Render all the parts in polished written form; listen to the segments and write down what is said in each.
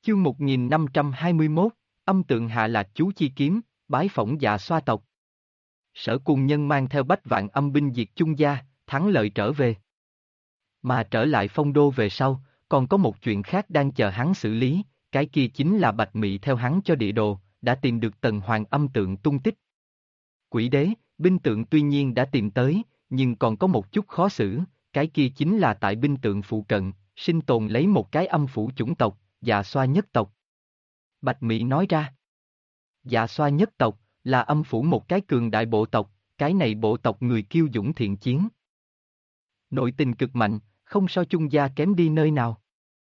Chương 1521, âm tượng hạ lạc chú chi kiếm, bái phỏng Dạ Xoa tộc. Sở Cùng Nhân mang theo bách vạn âm binh diệt chung gia, thắng lợi trở về. Mà trở lại Phong Đô về sau, còn có một chuyện khác đang chờ hắn xử lý, cái kia chính là Bạch Mị theo hắn cho địa đồ, đã tìm được Tần Hoàng âm tượng tung tích. Quỷ đế, binh tượng tuy nhiên đã tìm tới, nhưng còn có một chút khó xử, cái kia chính là tại binh tượng phụ cận, sinh tồn lấy một cái âm phủ chủng tộc, Dạ Xoa nhất tộc. Bạch Mị nói ra. Dạ Xoa nhất tộc, là âm phủ một cái cường đại bộ tộc, cái này bộ tộc người kiêu dũng thiện chiến. Nội tình cực mạnh, không so chung gia kém đi nơi nào.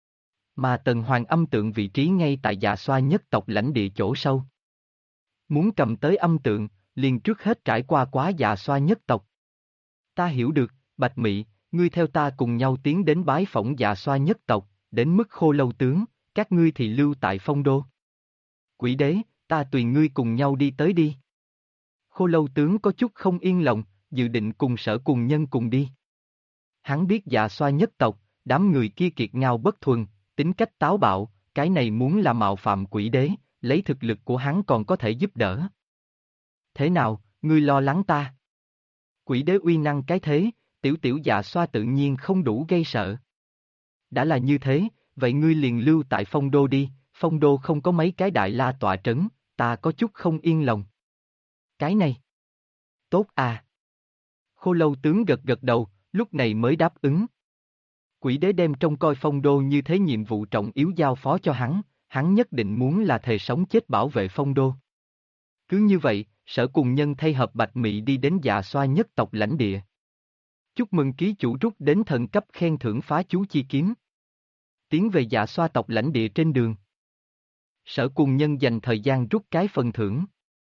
Mà Tần Hoàng âm tượng vị trí ngay tại Dạ Xoa nhất tộc lãnh địa chỗ sâu. Muốn cầm tới âm tượng, liền trước hết trải qua quá Dạ Xoa nhất tộc. Ta hiểu được, Bạch Mị, ngươi theo ta cùng nhau tiến đến bái phỏng Dạ Xoa nhất tộc, đến mức Khô Lâu tướng, các ngươi thì lưu tại Phong Đô. Quỷ đế, ta tùy ngươi cùng nhau đi tới đi. Khô Lâu tướng có chút không yên lòng, dự định cùng Sở Cùng Nhân cùng đi. Hắn biết Dạ Xoa nhất tộc, đám người kia kiệt ngao bất thuần, tính cách táo bạo, cái này muốn là mạo phạm quỷ đế, lấy thực lực của hắn còn có thể giúp đỡ. Thế nào, ngươi lo lắng ta? Quỷ đế uy năng cái thế, tiểu Dạ Xoa tự nhiên không đủ gây sợ. Đã là như thế, vậy ngươi liền lưu tại Phong Đô đi, Phong Đô không có mấy cái đại la tọa trấn, ta có chút không yên lòng. Cái này. Tốt à. Khô Lâu tướng gật gật đầu, lúc này mới đáp ứng. Quỷ đế đem trông coi Phong Đô như thế nhiệm vụ trọng yếu giao phó cho hắn nhất định muốn là thề sống chết bảo vệ Phong Đô. Cứ như vậy, Sở Cùng Nhân thay hợp Bạch Mị đi đến Dạ Xoa nhất tộc lãnh địa. Chúc mừng ký chủ rút đến thần cấp khen thưởng phá chú chi kiếm. Tiến về Dạ Xoa tộc lãnh địa trên đường. Sở Cùng Nhân dành thời gian rút cái phần thưởng.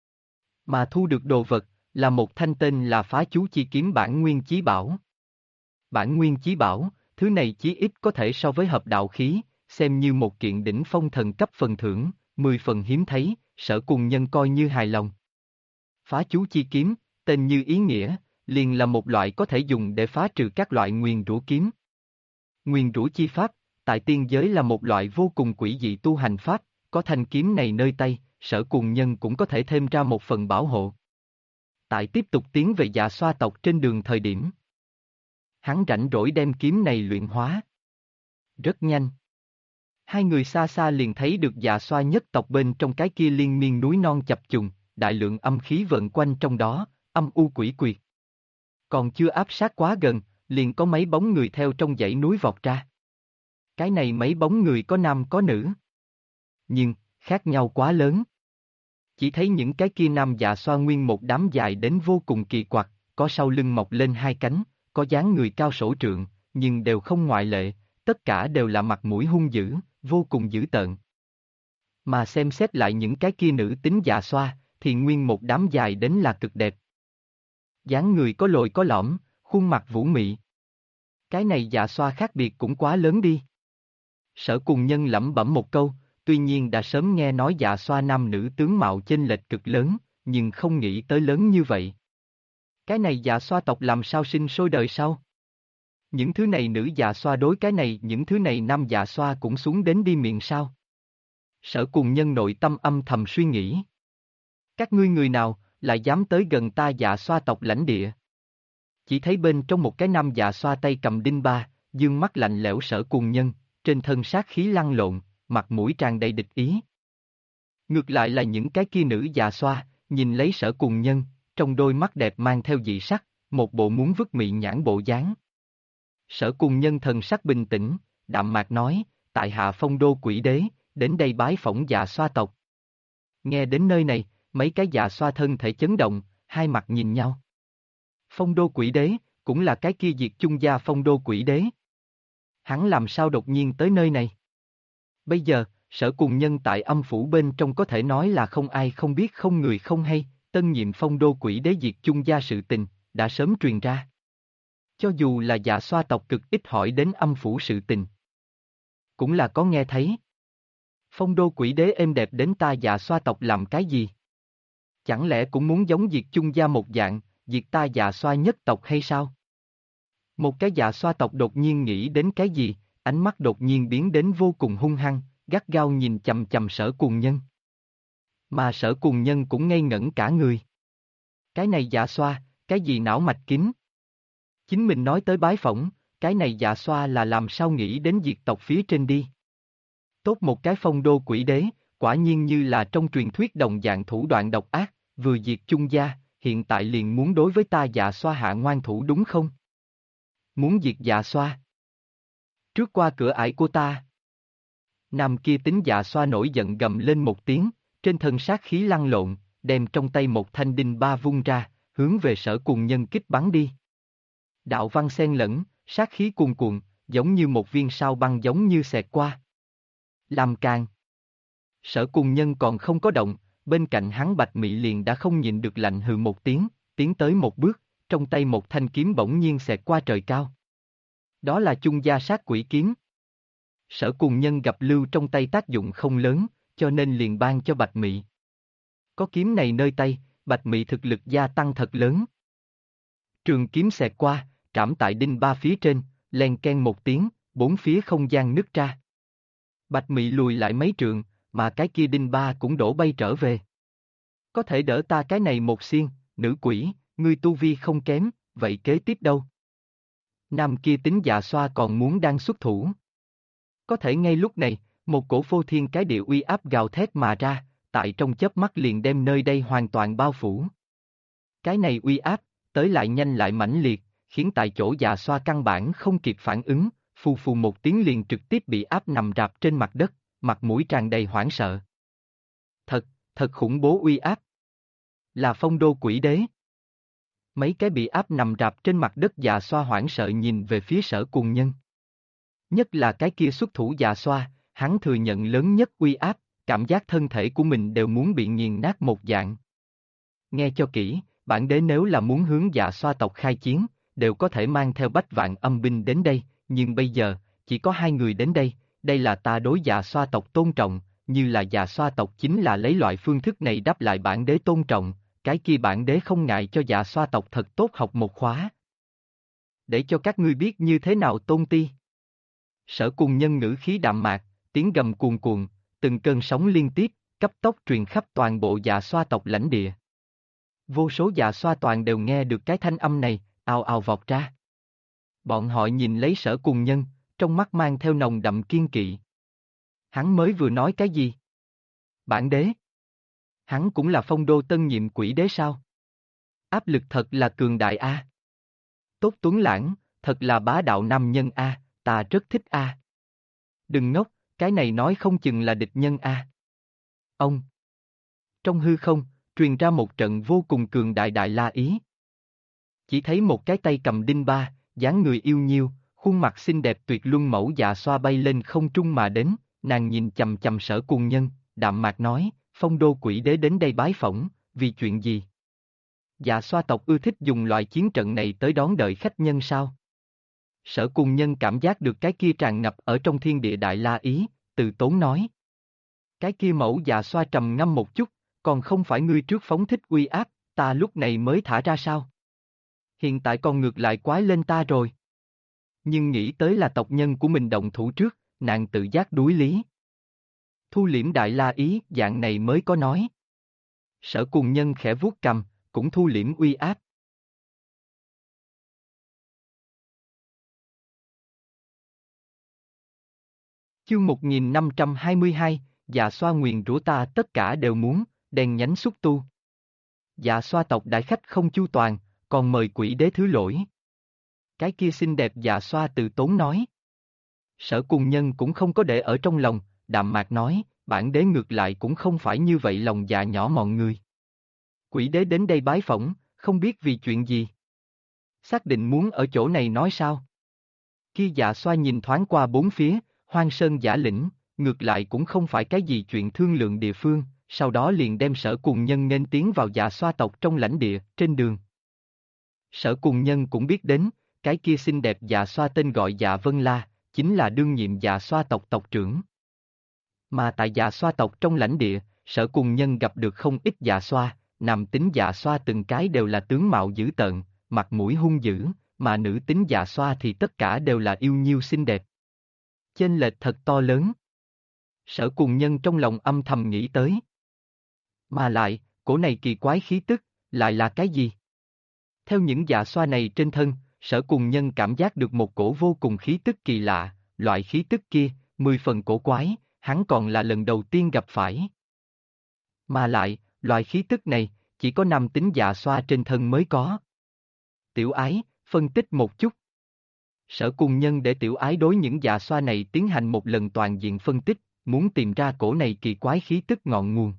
Mà thu được đồ vật, là một thanh tên là phá chú chi kiếm bản nguyên chí bảo. Bản nguyên chí bảo, thứ này chí ít có thể so với hợp đạo khí, xem như một kiện đỉnh phong thần cấp phần thưởng, 10 phần hiếm thấy, Sở Cùng Nhân coi như hài lòng. Phá chú chi kiếm, tên như ý nghĩa, liền là một loại có thể dùng để phá trừ các loại nguyền rủa kiếm. Nguyền rủa chi pháp, tại tiên giới là một loại vô cùng quỷ dị tu hành pháp, có thanh kiếm này nơi tay, Sở Cùng Nhân cũng có thể thêm ra một phần bảo hộ. Tại tiếp tục tiến về Dạ Xoa tộc trên đường thời điểm, hắn rảnh rỗi đem kiếm này luyện hóa. Rất nhanh. Hai người xa xa liền thấy được Dạ Xoa nhất tộc bên trong cái kia liên miên núi non chập trùng, đại lượng âm khí vận quanh trong đó, âm u quỷ quyệt. Còn chưa áp sát quá gần, liền có mấy bóng người theo trong dãy núi vọt ra. Cái này mấy bóng người có nam có nữ. Nhưng, khác nhau quá lớn. Chỉ thấy những cái kia nam Dạ Xoa nguyên một đám dài đến vô cùng kỳ quặc, có sau lưng mọc lên hai cánh, có dáng người cao sổ trượng, nhưng đều không ngoại lệ, tất cả đều là mặt mũi hung dữ, vô cùng dữ tợn. Mà xem xét lại những cái kia nữ tính Dạ Xoa, thì nguyên một đám dài đến là cực đẹp. Dáng người có lồi có lõm, khuôn mặt vũ mị. Cái này Dạ Xoa khác biệt cũng quá lớn đi. Sở Cùng Nhân lẩm bẩm một câu, tuy nhiên đã sớm nghe nói Dạ Xoa nam nữ tướng mạo chênh lệch cực lớn, nhưng không nghĩ tới lớn như vậy. Cái này Dạ Xoa tộc làm sao sinh sôi đời sau? Những thứ này nữ Dạ Xoa đối cái này, những thứ này nam Dạ Xoa cũng xuống đến đi miệng sao? Sở Cùng Nhân nội tâm âm thầm suy nghĩ. Các ngươi người nào, lại dám tới gần ta Dạ Xoa tộc lãnh địa? Chỉ thấy bên trong một cái nam Dạ Xoa tay cầm đinh ba, dương mắt lạnh lẽo Sở Cùng Nhân, trên thân sát khí lăn lộn, mặt mũi tràn đầy địch ý. Ngược lại là những cái kia nữ Dạ Xoa, nhìn lấy Sở Cùng Nhân, trong đôi mắt đẹp mang theo dị sắc, một bộ muốn vứt mị nhãn bộ dáng. Sở Cùng Nhân thần sắc bình tĩnh, đạm mạc nói, tại hạ Phong Đô quỷ đế, đến đây bái phỏng Dạ Xoa tộc. Nghe đến nơi này, mấy cái Dạ Xoa thân thể chấn động, hai mặt nhìn nhau. Phong Đô quỷ đế, cũng là cái kia diệt chung gia Phong Đô quỷ đế. Hắn làm sao đột nhiên tới nơi này? Bây giờ, Sở Cùng Nhân tại âm phủ bên trong có thể nói là không ai không biết không người không hay, tân nhiệm Phong Đô quỷ đế diệt chung gia sự tình, đã sớm truyền ra. Cho dù là Dạ Xoa tộc cực ít hỏi đến âm phủ sự tình, cũng là có nghe thấy. Phong Đô quỷ đế êm đẹp đến ta Dạ Xoa tộc làm cái gì? Chẳng lẽ cũng muốn giống diệt chung gia một dạng, diệt ta Dạ Xoa nhất tộc hay sao? Một cái Dạ Xoa tộc đột nhiên nghĩ đến cái gì, ánh mắt đột nhiên biến đến vô cùng hung hăng, gắt gao nhìn chằm chằm Sở Cùng Nhân. Mà Sở Cùng Nhân cũng ngây ngẩn cả người. Cái này Dạ Xoa, cái gì não mạch kín? Chính mình nói tới bái phỏng, cái này Dạ Xoa là làm sao nghĩ đến diệt tộc phía trên đi. Tốt một cái phong đô quỷ đế, quả nhiên như là trong truyền thuyết đồng dạng thủ đoạn độc ác, vừa diệt chung gia, hiện tại liền muốn đối với ta Dạ Xoa hạ ngoan thủ đúng không? Muốn diệt Dạ Xoa? Trước qua cửa ải của ta. Nam kia tính Dạ Xoa nổi giận gầm lên một tiếng, trên thân sát khí lăn lộn, đem trong tay một thanh đinh ba vung ra, hướng về Sở Cùng Nhân kích bắn đi. Đạo văn xen lẫn, sát khí cuồn cuộn, giống như một viên sao băng giống như xẹt qua. Làm càng. Sở Cùng Nhân còn không có động, bên cạnh hắn Bạch Mị liền đã không nhịn được lạnh hừ một tiếng, tiến tới một bước, trong tay một thanh kiếm bỗng nhiên xẹt qua trời cao. Đó là chung gia sát quỷ kiếm. Sở Cùng Nhân gặp lưu trong tay tác dụng không lớn, cho nên liền ban cho Bạch Mị. Có kiếm này nơi tay, Bạch Mị thực lực gia tăng thật lớn. Trường kiếm xẹt qua, trảm tại đinh ba phía trên, len ken một tiếng, bốn phía không gian nứt ra. Bạch Mị lùi lại mấy trường, mà cái kia đinh ba cũng đổ bay trở về. Có thể đỡ ta cái này một xiên, nữ quỷ, ngươi tu vi không kém, vậy kế tiếp đâu? Nam kia tính Dạ Xoa còn muốn đang xuất thủ. Có thể ngay lúc này, một cổ phô thiên cái địa uy áp gào thét mà ra, tại trong chớp mắt liền đem nơi đây hoàn toàn bao phủ. Cái này uy áp, tới lại nhanh lại mãnh liệt, khiến tại chỗ Dạ Xoa căn bản không kịp phản ứng, phù phù một tiếng liền trực tiếp bị áp nằm rạp trên mặt đất, mặt mũi tràn đầy hoảng sợ. Thật khủng bố uy áp. Là phong đô quỷ đế. Mấy cái bị áp nằm rạp trên mặt đất Dạ Xoa hoảng sợ nhìn về phía Sở Cùng Nhân. Nhất là cái kia xuất thủ Dạ Xoa, hắn thừa nhận lớn nhất uy áp, cảm giác thân thể của mình đều muốn bị nghiền nát một dạng. Nghe cho kỹ, bản đế nếu là muốn hướng Dạ Xoa tộc khai chiến, đều có thể mang theo bách vạn âm binh đến đây, nhưng bây giờ, chỉ có 2 người đến đây là ta đối Dạ Xoa tộc tôn trọng, như là Dạ Xoa tộc chính là lấy loại phương thức này đáp lại bản đế tôn trọng, cái kia bản đế không ngại cho Dạ Xoa tộc thật tốt học một khóa. Để cho các ngươi biết như thế nào tôn ti. Sở Cùng Nhân ngữ khí đạm mạc, tiếng gầm cuồn cuộn, từng cơn sóng liên tiếp, cấp tốc truyền khắp toàn bộ Dạ Xoa tộc lãnh địa. Vô số Dạ Xoa toàn đều nghe được cái thanh âm này, ào ào vọt ra. Bọn họ nhìn lấy Sở Cùng Nhân, trong mắt mang theo nồng đậm kiên kỵ. Hắn mới vừa nói cái gì? Bản đế? Hắn cũng là phong đô tân nhiệm quỷ đế sao? Áp lực thật là cường đại a. Tốt tuấn lãng, thật là bá đạo nam nhân a, ta rất thích a. Đừng ngốc, cái này nói không chừng là địch nhân a. Ông. Trong hư không, truyền ra một trận vô cùng cường đại đại la ý. Chỉ thấy một cái tay cầm đinh ba, dáng người yêu nhiêu, khuôn mặt xinh đẹp tuyệt luân mẫu Dạ Xoa bay lên không trung mà đến, nàng nhìn chằm chằm Sở Cùng Nhân, đạm mạc nói, phong đô quỷ đế đến đây bái phỏng, vì chuyện gì? Dạ Xoa tộc ưa thích dùng loại chiến trận này tới đón đợi khách nhân sao? Sở Cùng Nhân cảm giác được cái kia tràn ngập ở trong thiên địa đại la ý, từ tốn nói. Cái kia mẫu Dạ Xoa trầm ngâm một chút, còn không phải ngươi trước phóng thích uy áp, ta lúc này mới thả ra sao? Hiện tại còn ngược lại quái lên ta rồi. Nhưng nghĩ tới là tộc nhân của mình động thủ trước, nàng tự giác đuối lý. Thu liễm đại la ý, dạng này mới có nói. Sở Cùng Nhân khẽ vuốt cằm, cũng thu liễm uy áp. Chương 1522, Dạ Xoa nguyền rủa ta tất cả đều muốn, đèn nhánh xúc tu. Dạ Xoa tộc đại khách không chu toàn, còn mời quỷ đế thứ lỗi. Cái kia xinh đẹp Dạ Xoa từ tốn nói. Sở Cùng Nhân cũng không có để ở trong lòng, đạm mạc nói, bản đế ngược lại cũng không phải như vậy lòng dạ nhỏ mọn người. Quỷ đế đến đây bái phỏng, không biết vì chuyện gì. Xác định muốn ở chỗ này nói sao? Khi Dạ Xoa nhìn thoáng qua bốn phía, Hoang Sơn Giả Lĩnh, ngược lại cũng không phải cái gì chuyện thương lượng địa phương, sau đó liền đem Sở Cùng Nhân nên tiến vào Dạ Xoa tộc trong lãnh địa, trên đường. Sở Cùng Nhân cũng biết đến, cái kia xinh đẹp Dạ Xoa tên gọi Dạ Vân La, chính là đương nhiệm Dạ Xoa tộc tộc trưởng. Mà tại Dạ Xoa tộc trong lãnh địa, Sở Cùng Nhân gặp được không ít Dạ Xoa, nam tính Dạ Xoa từng cái đều là tướng mạo dữ tợn, mặt mũi hung dữ, mà nữ tính Dạ Xoa thì tất cả đều là yêu nhiêu xinh đẹp. Chênh lệch thật to lớn. Sở Cùng Nhân trong lòng âm thầm nghĩ tới. Mà lại, cổ này kỳ quái khí tức, lại là cái gì? Theo những dạ xoa này trên thân, Sở Cùng Nhân cảm giác được một cổ vô cùng khí tức kỳ lạ, loại khí tức kia, 10 phần cổ quái, hắn còn là lần đầu tiên gặp phải. Mà lại, loại khí tức này, chỉ có nam tính dạ xoa trên thân mới có. Tiểu Ái, phân tích một chút. Sở Cùng Nhân để Tiểu Ái đối những dạ xoa này tiến hành một lần toàn diện phân tích, muốn tìm ra cổ này kỳ quái khí tức ngọn nguồn.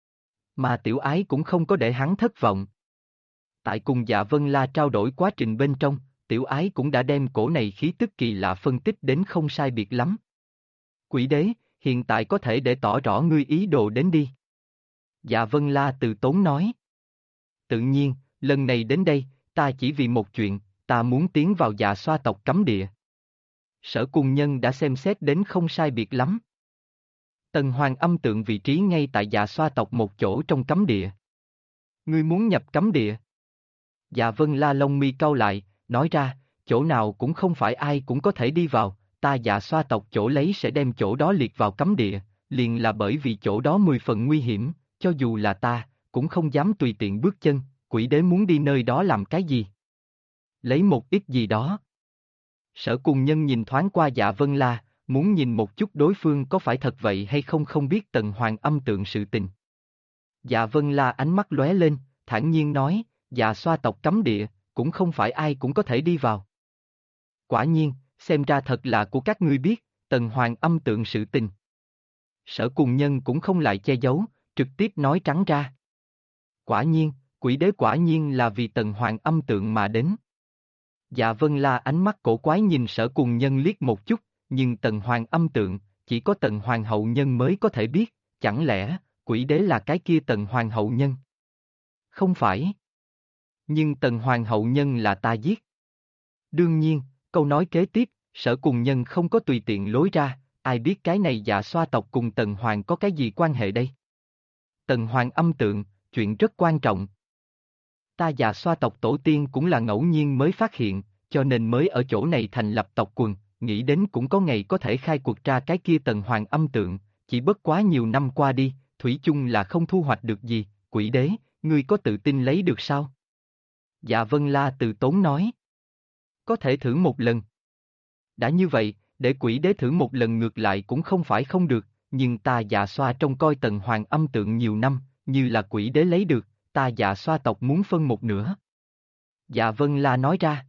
Mà Tiểu Ái cũng không có để hắn thất vọng. Tại cùng Dạ Vân La trao đổi quá trình bên trong, Tiểu Ái cũng đã đem cổ này khí tức kỳ lạ phân tích đến không sai biệt lắm. Quỷ đế, hiện tại có thể để tỏ rõ ngươi ý đồ đến đi. Dạ Vân La từ tốn nói. Tự nhiên, lần này đến đây, ta chỉ vì một chuyện, ta muốn tiến vào Dạ Xoa tộc cấm địa. Sở Cùng Nhân đã xem xét đến không sai biệt lắm. Tần Hoàng âm tượng vị trí ngay tại Dạ Xoa tộc một chỗ trong cấm địa. Ngươi muốn nhập cấm địa? Dạ Vân La lông mi cau lại, nói ra, chỗ nào cũng không phải ai cũng có thể đi vào, ta Dạ Xoa tộc chỗ lấy sẽ đem chỗ đó liệt vào cấm địa, liền là bởi vì chỗ đó 10 phần nguy hiểm, cho dù là ta, cũng không dám tùy tiện bước chân, quỷ đế muốn đi nơi đó làm cái gì? Lấy một ít gì đó. Sở Cùng Nhân nhìn thoáng qua Dạ Vân La, muốn nhìn một chút đối phương có phải thật vậy hay không không biết Tần Hoàng âm tượng sự tình. Dạ Vân La ánh mắt lóe lên, thản nhiên nói, Dạ Xoa tộc cấm địa, cũng không phải ai cũng có thể đi vào. Quả nhiên, xem ra thật là của các ngươi biết, Tần Hoàng âm tượng sự tình. Sở Cùng Nhân cũng không lại che giấu, trực tiếp nói trắng ra. Quả nhiên, quỷ đế quả nhiên là vì Tần Hoàng âm tượng mà đến. Dạ Vân La ánh mắt cổ quái nhìn Sở Cùng Nhân liếc một chút, nhưng Tần Hoàng âm tượng, chỉ có Tần Hoàng hậu nhân mới có thể biết, chẳng lẽ, quỷ đế là cái kia Tần Hoàng hậu nhân? Không phải. Nhưng Tần Hoàng hậu nhân là ta giết. Đương nhiên, câu nói kế tiếp, Sở Cùng Nhân không có tùy tiện lối ra, ai biết cái này Dạ Xoa tộc cùng Tần Hoàng có cái gì quan hệ đây? Tần Hoàng âm tượng, chuyện rất quan trọng. Ta Dạ Xoa tộc tổ tiên cũng là ngẫu nhiên mới phát hiện, cho nên mới ở chỗ này thành lập tộc quần, nghĩ đến cũng có ngày có thể khai cuộc ra cái kia Tần Hoàng âm tượng, chỉ bất quá nhiều năm qua đi, thủy chung là không thu hoạch được gì, quỷ đế, ngươi có tự tin lấy được sao? Dạ Vân La từ tốn nói. Có thể thử một lần. Đã như vậy, để quỷ đế thử một lần ngược lại cũng không phải không được, nhưng ta Dạ Xoa trông coi Tần Hoàng âm tượng nhiều năm, như là quỷ đế lấy được, ta Dạ Xoa tộc muốn phân một nửa. Dạ Vân La nói ra.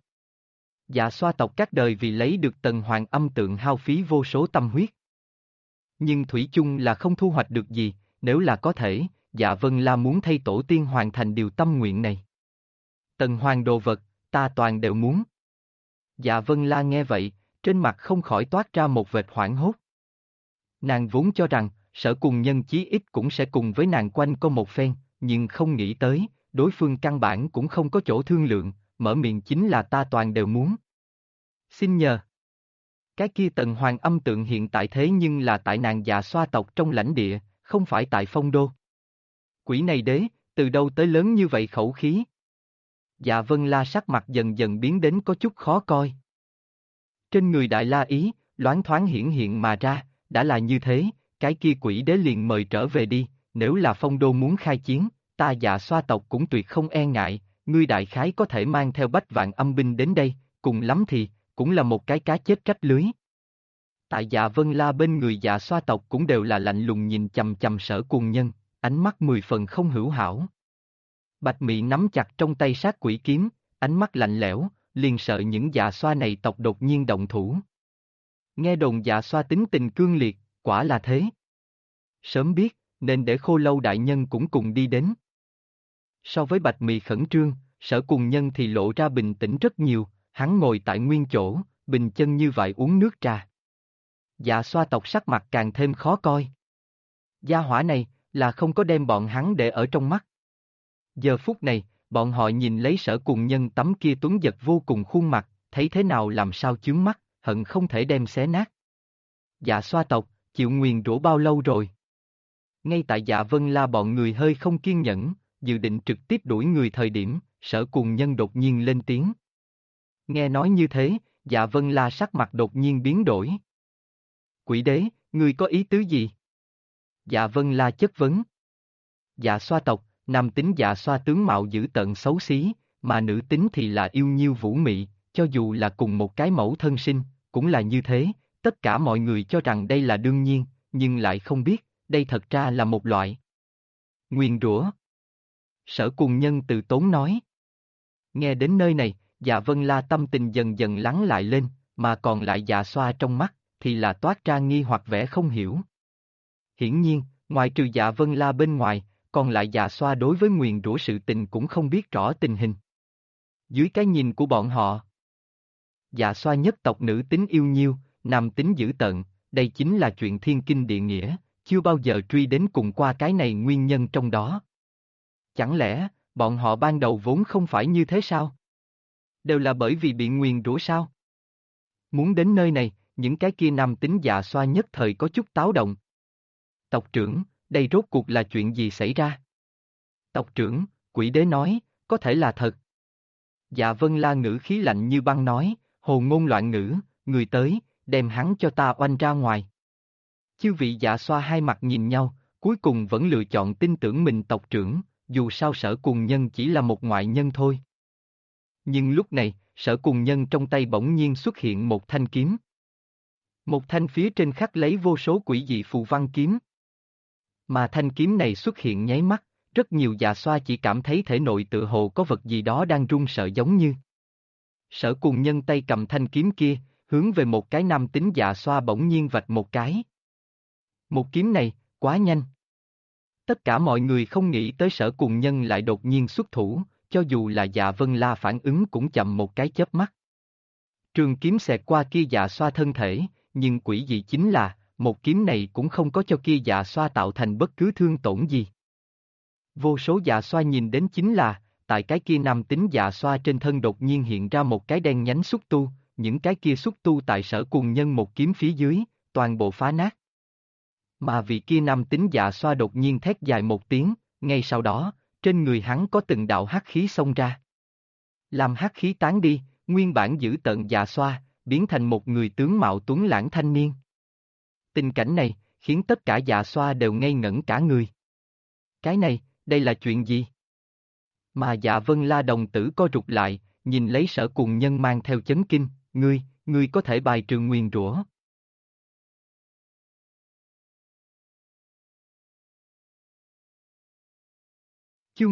Dạ Xoa tộc các đời vì lấy được Tần Hoàng âm tượng hao phí vô số tâm huyết. Nhưng thủy chung là không thu hoạch được gì, nếu là có thể, Dạ Vân La muốn thay tổ tiên hoàn thành điều tâm nguyện này. Tần Hoàng đồ vật, ta toàn đều muốn. Dạ Vân La nghe vậy, trên mặt không khỏi toát ra một vệt hoảng hốt. Nàng vốn cho rằng, Sở Cùng Nhân chí ít cũng sẽ cùng với nàng quanh co một phen, nhưng không nghĩ tới, đối phương căn bản cũng không có chỗ thương lượng, mở miệng chính là ta toàn đều muốn. Xin nhờ. Cái kia Tần Hoàng âm tượng hiện tại thế nhưng là tại nàng Dạ Xoa tộc trong lãnh địa, không phải tại Phong Đô. Quỷ này đế, từ đâu tới lớn như vậy khẩu khí? Dạ Vân La sắc mặt dần dần biến đến có chút khó coi. Trên người Đại La Ý, loáng thoáng hiển hiện mà ra, đã là như thế, cái kia quỷ đế liền mời trở về đi, nếu là Phong Đô muốn khai chiến, ta Dạ Xoa tộc cũng tuyệt không e ngại, ngươi đại khái có thể mang theo bách vạn âm binh đến đây, cùng lắm thì, cũng là một cái cá chết trách lưới. Tại Dạ Vân La bên người Dạ Xoa tộc cũng đều là lạnh lùng nhìn chằm chằm Sở Cùng Nhân, ánh mắt 10 phần không hữu hảo. Bạch Mị nắm chặt trong tay sát quỷ kiếm, ánh mắt lạnh lẽo, liền sợ những Dạ Xoa này tộc đột nhiên động thủ. Nghe đồn Dạ Xoa tính tình cương liệt, quả là thế. Sớm biết, nên để Khô Lâu đại nhân cũng cùng đi đến. So với Bạch Mị khẩn trương, Sở Cùng Nhân thì lộ ra bình tĩnh rất nhiều, hắn ngồi tại nguyên chỗ, bình chân như vậy uống nước trà. Dạ Xoa tộc sắc mặt càng thêm khó coi. Gia hỏa này, là không có đem bọn hắn để ở trong mắt. Giờ phút này, bọn họ nhìn lấy Sở Cùng Nhân tấm kia tuấn giật vô cùng khuôn mặt, thấy thế nào làm sao chướng mắt, hận không thể đem xé nát. Dạ Xoa tộc, chịu nguyền rủa bao lâu rồi? Ngay tại Dạ Vân La bọn người hơi không kiên nhẫn, dự định trực tiếp đuổi người thời điểm, Sở Cùng Nhân đột nhiên lên tiếng. Nghe nói như thế, Dạ Vân La sắc mặt đột nhiên biến đổi. Quỷ đế, ngươi có ý tứ gì? Dạ Vân La chất vấn. Dạ xoa tộc, nam tính dạ xoa tướng mạo dữ tợn xấu xí, mà nữ tính thì là yêu nhiêu vũ mị, cho dù là cùng một cái mẫu thân sinh, cũng là như thế, tất cả mọi người cho rằng đây là đương nhiên, nhưng lại không biết, đây thật ra là một loại nguyền rủa. Sở Cùng Nhân từ tốn nói. Nghe đến nơi này, dạ Vân La tâm tình dần dần lắng lại lên, mà còn lại dạ xoa trong mắt, thì là toát ra nghi hoặc vẻ không hiểu. Hiển nhiên, ngoài trừ dạ Vân La bên ngoài, còn lại dạ xoa đối với nguyền rủa sự tình cũng không biết rõ tình hình. Dưới cái nhìn của bọn họ, dạ xoa nhất tộc nữ tính yêu nhiêu, nam tính dữ tợn, đây chính là chuyện thiên kinh địa nghĩa, chưa bao giờ truy đến cùng qua cái này nguyên nhân trong đó. Chẳng lẽ, bọn họ ban đầu vốn không phải như thế sao? Đều là bởi vì bị nguyền rủa sao? Muốn đến nơi này, những cái kia nam tính dạ xoa nhất thời có chút táo động. Tộc trưởng, đây rốt cuộc là chuyện gì xảy ra? Tộc trưởng, quỷ đế nói, có thể là thật. Dạ Vân La ngữ khí lạnh như băng nói, hồ ngôn loạn ngữ, người tới, đem hắn cho ta oanh ra ngoài. Chư vị dạ xoa hai mặt nhìn nhau, cuối cùng vẫn lựa chọn tin tưởng mình tộc trưởng, dù sao Sở Cùng Nhân chỉ là một ngoại nhân thôi. Nhưng lúc này, Sở Cùng Nhân trong tay bỗng nhiên xuất hiện một thanh kiếm. Một thanh phía trên khắc lấy vô số quỷ dị phù văn kiếm. Mà thanh kiếm này xuất hiện nháy mắt, rất nhiều dạ xoa chỉ cảm thấy thể nội tự hồ có vật gì đó đang run sợ giống như. Sở Cùng Nhân tay cầm thanh kiếm kia, hướng về một cái nam tính dạ xoa bỗng nhiên vạch một cái. Một kiếm này, quá nhanh. Tất cả mọi người không nghĩ tới Sở Cùng Nhân lại đột nhiên xuất thủ, cho dù là dạ Vân La phản ứng cũng chậm một cái chớp mắt. Trường kiếm xẹt qua kia dạ xoa thân thể, nhưng quỷ dị chính là, một kiếm này cũng không có cho kia dạ xoa tạo thành bất cứ thương tổn gì. Vô số dạ xoa nhìn đến chính là, tại cái kia nam tính dạ xoa trên thân đột nhiên hiện ra một cái đen nhánh xúc tu, những cái kia xúc tu tại Sở Cùng Nhân một kiếm phía dưới, toàn bộ phá nát. Mà vị kia nam tính dạ xoa đột nhiên thét dài một tiếng, ngay sau đó, trên người hắn có từng đạo hắc khí xông ra. Làm hắc khí tán đi, nguyên bản giữ tợn dạ xoa, biến thành một người tướng mạo tuấn lãng thanh niên. Tình cảnh này, khiến tất cả dạ xoa đều ngây ngẩn cả người. Cái này, đây là chuyện gì? Mà dạ Vân La đồng tử co rụt lại, nhìn lấy Sở Cùng Nhân mang theo chấn kinh, ngươi có thể bài trừ nguyền rủa. Chương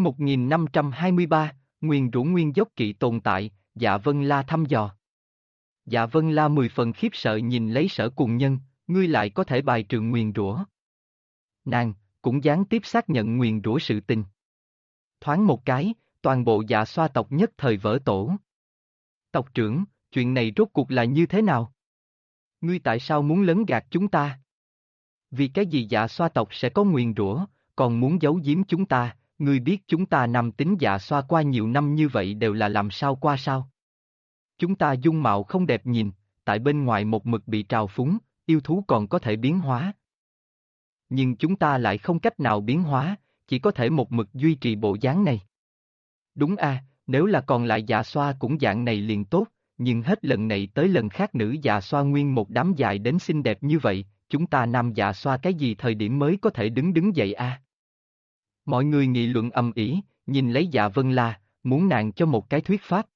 1523, nguyền rủa nguyên dốc kỵ tồn tại, dạ Vân La thăm dò. Dạ Vân La 10 phần khiếp sợ nhìn lấy Sở Cùng Nhân, ngươi lại có thể bài trừ nguyền rủa. Nàng, cũng gián tiếp xác nhận nguyền rủa sự tình. Thoáng một cái, toàn bộ dạ xoa tộc nhất thời vỡ tổ. Tộc trưởng, chuyện này rốt cuộc là như thế nào? Ngươi tại sao muốn lấn gạt chúng ta? Vì cái gì dạ xoa tộc sẽ có nguyền rủa, còn muốn giấu giếm chúng ta, ngươi biết chúng ta nam tính dạ xoa qua nhiều năm như vậy đều là làm sao qua sao? Chúng ta dung mạo không đẹp nhìn, tại bên ngoài một mực bị trào phúng, yêu thú còn có thể biến hóa. Nhưng chúng ta lại không cách nào biến hóa, chỉ có thể một mực duy trì bộ dáng này. Đúng a, nếu là còn lại dạ xoa cũng dạng này liền tốt, nhưng hết lần này tới lần khác nữ dạ xoa nguyên một đám dài đến xinh đẹp như vậy, chúng ta nam dạ xoa cái gì thời điểm mới có thể đứng dậy a? Mọi người nghị luận ầm ĩ, nhìn lấy dạ Vân La, muốn nàng cho một cái thuyết pháp.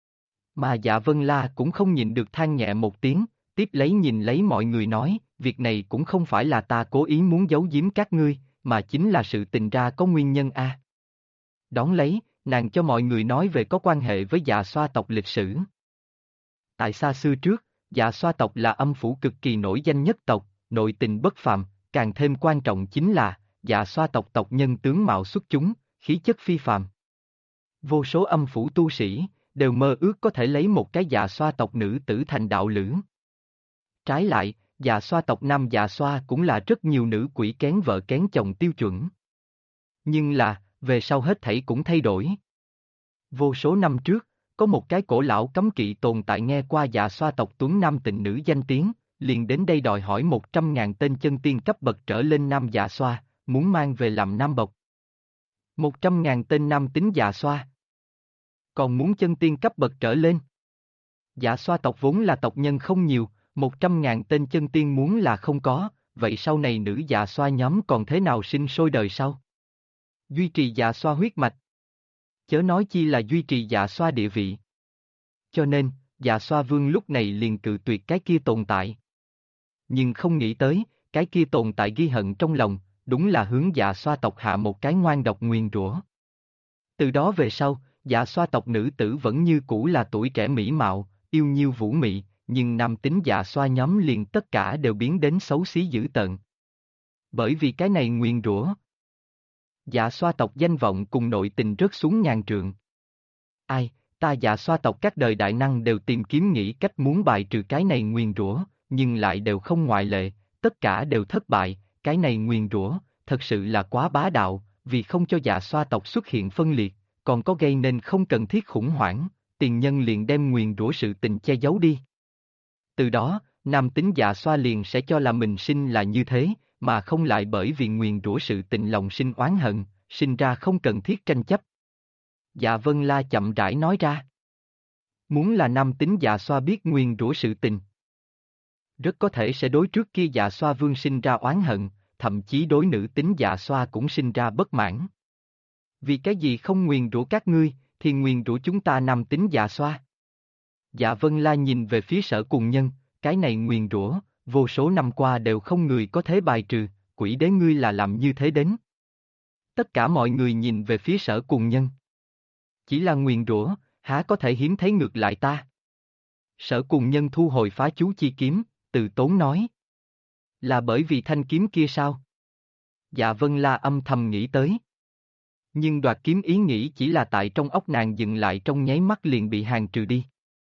Mà dạ Vân La cũng không nhịn được than nhẹ một tiếng, tiếp lấy nhìn lấy mọi người nói, việc này cũng không phải là ta cố ý muốn giấu giếm các ngươi, mà chính là sự tình ra có nguyên nhân a. Đón lấy, nàng cho mọi người nói về có quan hệ với dạ xoa tộc lịch sử. Tại xa xưa trước, dạ xoa tộc là âm phủ cực kỳ nổi danh nhất tộc, nội tình bất phàm, càng thêm quan trọng chính là, dạ xoa tộc tộc nhân tướng mạo xuất chúng, khí chất phi phàm. Vô số âm phủ tu sĩ, đều mơ ước có thể lấy một cái dạ xoa tộc nữ tử thành đạo lữ. Trái lại, dạ xoa tộc nam dạ xoa cũng là rất nhiều nữ quỷ kén vợ kén chồng tiêu chuẩn. Nhưng là, về sau hết thảy cũng thay đổi. Vô số năm trước, có một cái cổ lão cấm kỵ tồn tại nghe qua dạ xoa tộc tuấn nam tịnh nữ danh tiếng, liền đến đây đòi hỏi 100.000 tên chân tiên cấp bậc trở lên nam dạ xoa, muốn mang về làm nam bộc. 100.000 tên nam tính dạ xoa. Còn muốn chân tiên cấp bậc trở lên. Dạ xoa tộc vốn là tộc nhân không nhiều, 100.000 tên chân tiên muốn là không có, vậy sau này nữ dạ xoa nhóm còn thế nào sinh sôi đời sau? Duy trì dạ xoa huyết mạch. Chớ nói chi là duy trì dạ xoa địa vị. Cho nên, dạ xoa vương lúc này liền cự tuyệt cái kia tồn tại. Nhưng không nghĩ tới, cái kia tồn tại ghi hận trong lòng, đúng là hướng dạ xoa tộc hạ một cái ngoan độc nguyền rủa. Từ đó về sau, dạ xoa tộc nữ tử vẫn như cũ là tuổi trẻ mỹ mạo, yêu nhiêu vũ mị, nhưng nam tính dạ xoa nhóm liền tất cả đều biến đến xấu xí dữ tợn. Bởi vì cái này nguyền rủa, dạ xoa tộc danh vọng cùng nội tình rớt xuống ngàn trượng. Ai, ta dạ xoa tộc các đời đại năng đều tìm kiếm nghĩ cách muốn bài trừ cái này nguyền rủa, nhưng lại đều không ngoại lệ, tất cả đều thất bại, cái này nguyền rủa, thật sự là quá bá đạo, vì không cho dạ xoa tộc xuất hiện phân liệt, còn có gây nên không cần thiết khủng hoảng, tiền nhân liền đem nguyền rủa sự tình che giấu đi. Từ đó, nam tính dạ xoa liền sẽ cho là mình sinh là như thế, mà không lại bởi vì nguyền rủa sự tình lòng sinh oán hận, sinh ra không cần thiết tranh chấp. Dạ Vân La chậm rãi nói ra. Muốn là nam tính dạ xoa biết nguyền rủa sự tình, rất có thể sẽ đối trước kia dạ xoa vương sinh ra oán hận, thậm chí đối nữ tính dạ xoa cũng sinh ra bất mãn. Vì cái gì không nguyền rủa các ngươi, thì nguyền rủa chúng ta nam tính dạ xoa. Dạ Vân La nhìn về phía Sở Cùng Nhân, cái này nguyền rủa, vô số năm qua đều không người có thể bài trừ, quỷ đế ngươi là làm như thế đến. Tất cả mọi người nhìn về phía Sở Cùng Nhân. Chỉ là nguyền rủa, há có thể hiếm thấy ngược lại ta. Sở Cùng Nhân thu hồi phá chú chi kiếm, từ tốn nói. Là bởi vì thanh kiếm kia sao? Dạ Vân La âm thầm nghĩ tới. Nhưng đoạt kiếm ý nghĩ chỉ là tại trong óc nàng dừng lại trong nháy mắt liền bị hàng trừ đi.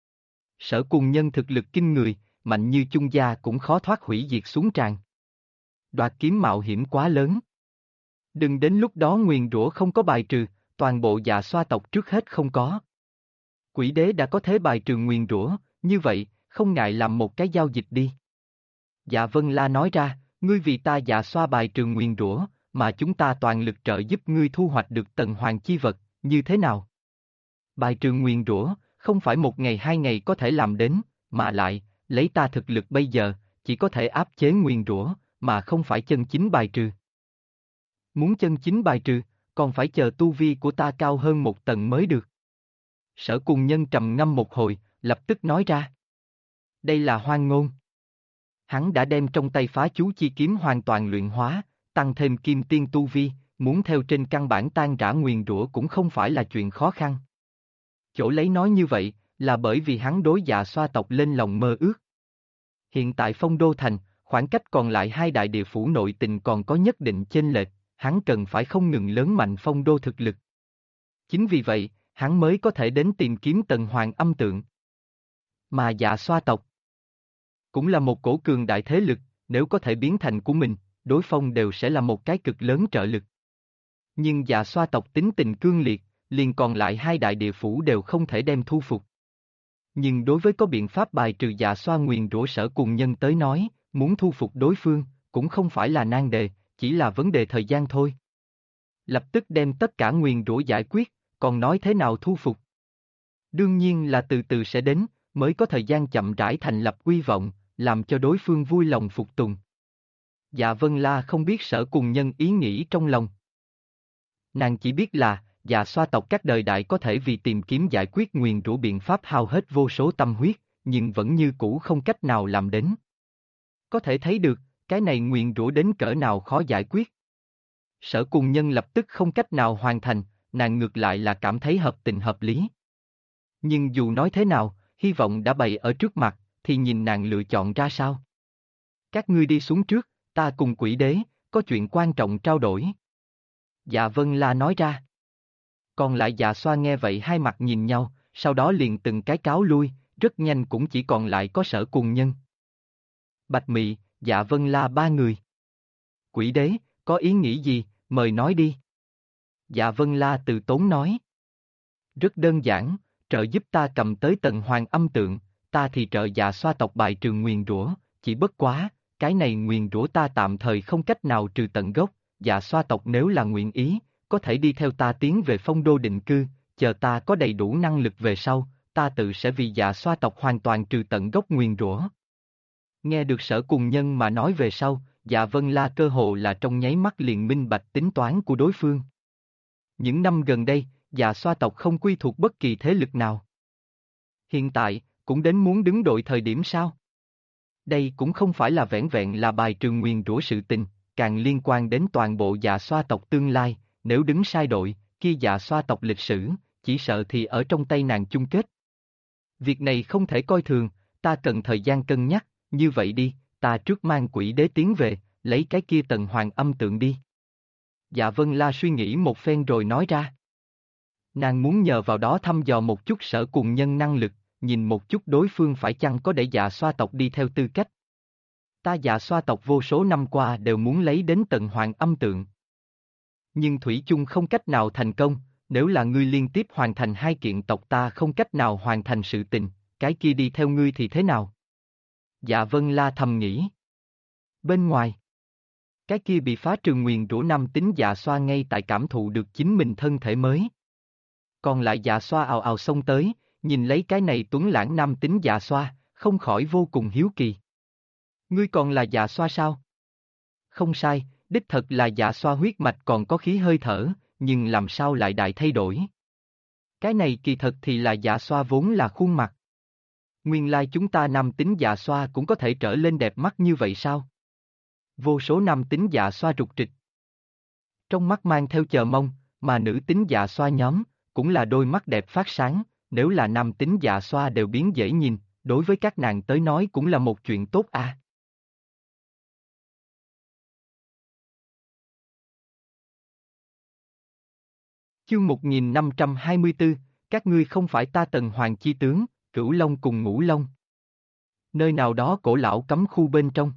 Sở Cùng Nhân thực lực kinh người, mạnh như chung gia cũng khó thoát hủy diệt xuống tràn. Đoạt kiếm mạo hiểm quá lớn. Đừng đến lúc đó nguyền rủa không có bài trừ, toàn bộ dạ xoa tộc trước hết không có. Quỷ đế đã có thế bài trừ nguyền rủa, như vậy, không ngại làm một cái giao dịch đi. Dạ Vân La nói ra, ngươi vì ta dạ xoa bài trừ nguyền rủa, mà chúng ta toàn lực trợ giúp ngươi thu hoạch được tần hoàng chi vật, như thế nào? Bài trừ nguyền rủa, không phải một ngày hai ngày có thể làm đến, mà lại, lấy ta thực lực bây giờ, chỉ có thể áp chế nguyền rủa, mà không phải chân chính bài trừ. Muốn chân chính bài trừ, còn phải chờ tu vi của ta cao hơn một tầng mới được. Sở Cùng Nhân trầm ngâm một hồi, lập tức nói ra. Đây là hoang ngôn. Hắn đã đem trong tay phá chú chi kiếm hoàn toàn luyện hóa, tăng thêm kim tiên tu vi, muốn theo trên căn bản tan rã nguyền rủa cũng không phải là chuyện khó khăn. Chỗ lấy nói như vậy, là bởi vì hắn đối dạ xoa tộc lên lòng mơ ước. Hiện tại Phong Đô Thành, khoảng cách còn lại hai đại địa phủ nội tình còn có nhất định chênh lệch, hắn cần phải không ngừng lớn mạnh Phong Đô thực lực. Chính vì vậy, hắn mới có thể đến tìm kiếm Tần Hoàng âm tượng. Mà dạ xoa tộc cũng là một cổ cường đại thế lực, nếu có thể biến thành của mình, đối phong đều sẽ là một cái cực lớn trợ lực. Nhưng dạ xoa tộc tính tình cương liệt, liền còn lại hai đại địa phủ đều không thể đem thu phục. Nhưng đối với có biện pháp bài trừ dạ xoa nguyền rủa Sở Cùng Nhân tới nói, muốn thu phục đối phương, cũng không phải là nan đề, chỉ là vấn đề thời gian thôi. Lập tức đem tất cả nguyền rủa giải quyết, còn nói thế nào thu phục? Đương nhiên là từ từ sẽ đến, mới có thời gian chậm rãi thành lập uy vọng, làm cho đối phương vui lòng phục tùng. Dạ Vân La không biết Sở Cùng Nhân ý nghĩ trong lòng. Nàng chỉ biết là, dạ xoa tộc các đời đại có thể vì tìm kiếm giải quyết nguyền rủa biện pháp hao hết vô số tâm huyết, nhưng vẫn như cũ không cách nào làm đến. Có thể thấy được, cái này nguyền rủa đến cỡ nào khó giải quyết. Sở Cùng Nhân lập tức không cách nào hoàn thành, nàng ngược lại là cảm thấy hợp tình hợp lý. Nhưng dù nói thế nào, hy vọng đã bày ở trước mặt, thì nhìn nàng lựa chọn ra sao. Các ngươi đi xuống trước, ta cùng quỷ đế, có chuyện quan trọng trao đổi. Dạ Vân La nói ra. Còn lại dạ xoa nghe vậy hai mặt nhìn nhau, sau đó liền từng cái cáo lui, rất nhanh cũng chỉ còn lại có Sở Cùng Nhân. Bạch Mị, Dạ Vân La ba người. Quỷ đế, có ý nghĩ gì, mời nói đi. Dạ Vân La từ tốn nói. Rất đơn giản, trợ giúp ta cầm tới Tần Hoàng âm tượng, ta thì trợ dạ xoa tộc bài trừ nguyền rủa, chỉ bất quá, cái này nguyền rủa ta tạm thời không cách nào trừ tận gốc, dạ xoa tộc nếu là nguyện ý, có thể đi theo ta tiến về Phong Đô định cư, chờ ta có đầy đủ năng lực về sau, ta tự sẽ vì dạ xoa tộc hoàn toàn trừ tận gốc nguyền rủa. Nghe được Sở Cùng Nhân mà nói về sau, Dạ Vân La cơ hồ là trong nháy mắt liền minh bạch tính toán của đối phương. Những năm gần đây, Dạ Xoa tộc không quy thuộc bất kỳ thế lực nào. Hiện tại, cũng đến muốn đứng đội thời điểm sao? Đây cũng không phải là vẻn vẹn là bài trừ nguyền rủa sự tình, càng liên quan đến toàn bộ Dạ Xoa tộc tương lai, nếu đứng sai đội, kia Dạ Xoa tộc lịch sử, chỉ sợ thì ở trong tay nàng chung kết. Việc này không thể coi thường, ta cần thời gian cân nhắc, như vậy đi, ta trước mang quỷ đế tiến về, lấy cái kia tần hoàng âm tượng đi. Dạ Vân La suy nghĩ một phen rồi nói ra. Nàng muốn nhờ vào đó thăm dò một chút Sở Cùng Nhân năng lực, nhìn một chút đối phương phải chăng có để Dạ Xoa tộc đi theo tư cách. Ta Dạ Xoa tộc vô số năm qua đều muốn lấy đến tần hoàng âm tượng. Nhưng thủy chung không cách nào thành công, nếu là ngươi liên tiếp hoàn thành hai kiện tộc ta không cách nào hoàn thành sự tình, cái kia đi theo ngươi thì thế nào? Dạ Vân La thầm nghĩ. Bên ngoài, cái kia bị phá trừ nguyền rủa nam tính Dạ Xoa ngay tại cảm thụ được chính mình thân thể mới. Còn lại Dạ Xoa ào ào xông tới, nhìn lấy cái này tuấn lãng nam tính Dạ Xoa, không khỏi vô cùng hiếu kỳ. Ngươi còn là Dạ Xoa sao? Không sai, đích thật là Dạ Xoa huyết mạch còn có khí hơi thở, nhưng làm sao lại đại thay đổi? Cái này kỳ thật thì là Dạ Xoa vốn là khuôn mặt. Nguyên lai chúng ta nam tính Dạ Xoa cũng có thể trở lên đẹp mắt như vậy sao? Vô số nam tính Dạ Xoa rục rịch. Trong mắt mang theo chờ mong, mà nữ tính Dạ Xoa nhóm, cũng là đôi mắt đẹp phát sáng, nếu là nam tính Dạ Xoa đều biến dễ nhìn, đối với các nàng tới nói cũng là một chuyện tốt à. Chương 1524, các ngươi không phải ta Tần Hoàng chi tướng, Cửu Long cùng Ngũ Long. Nơi nào đó cổ lão cấm khu bên trong.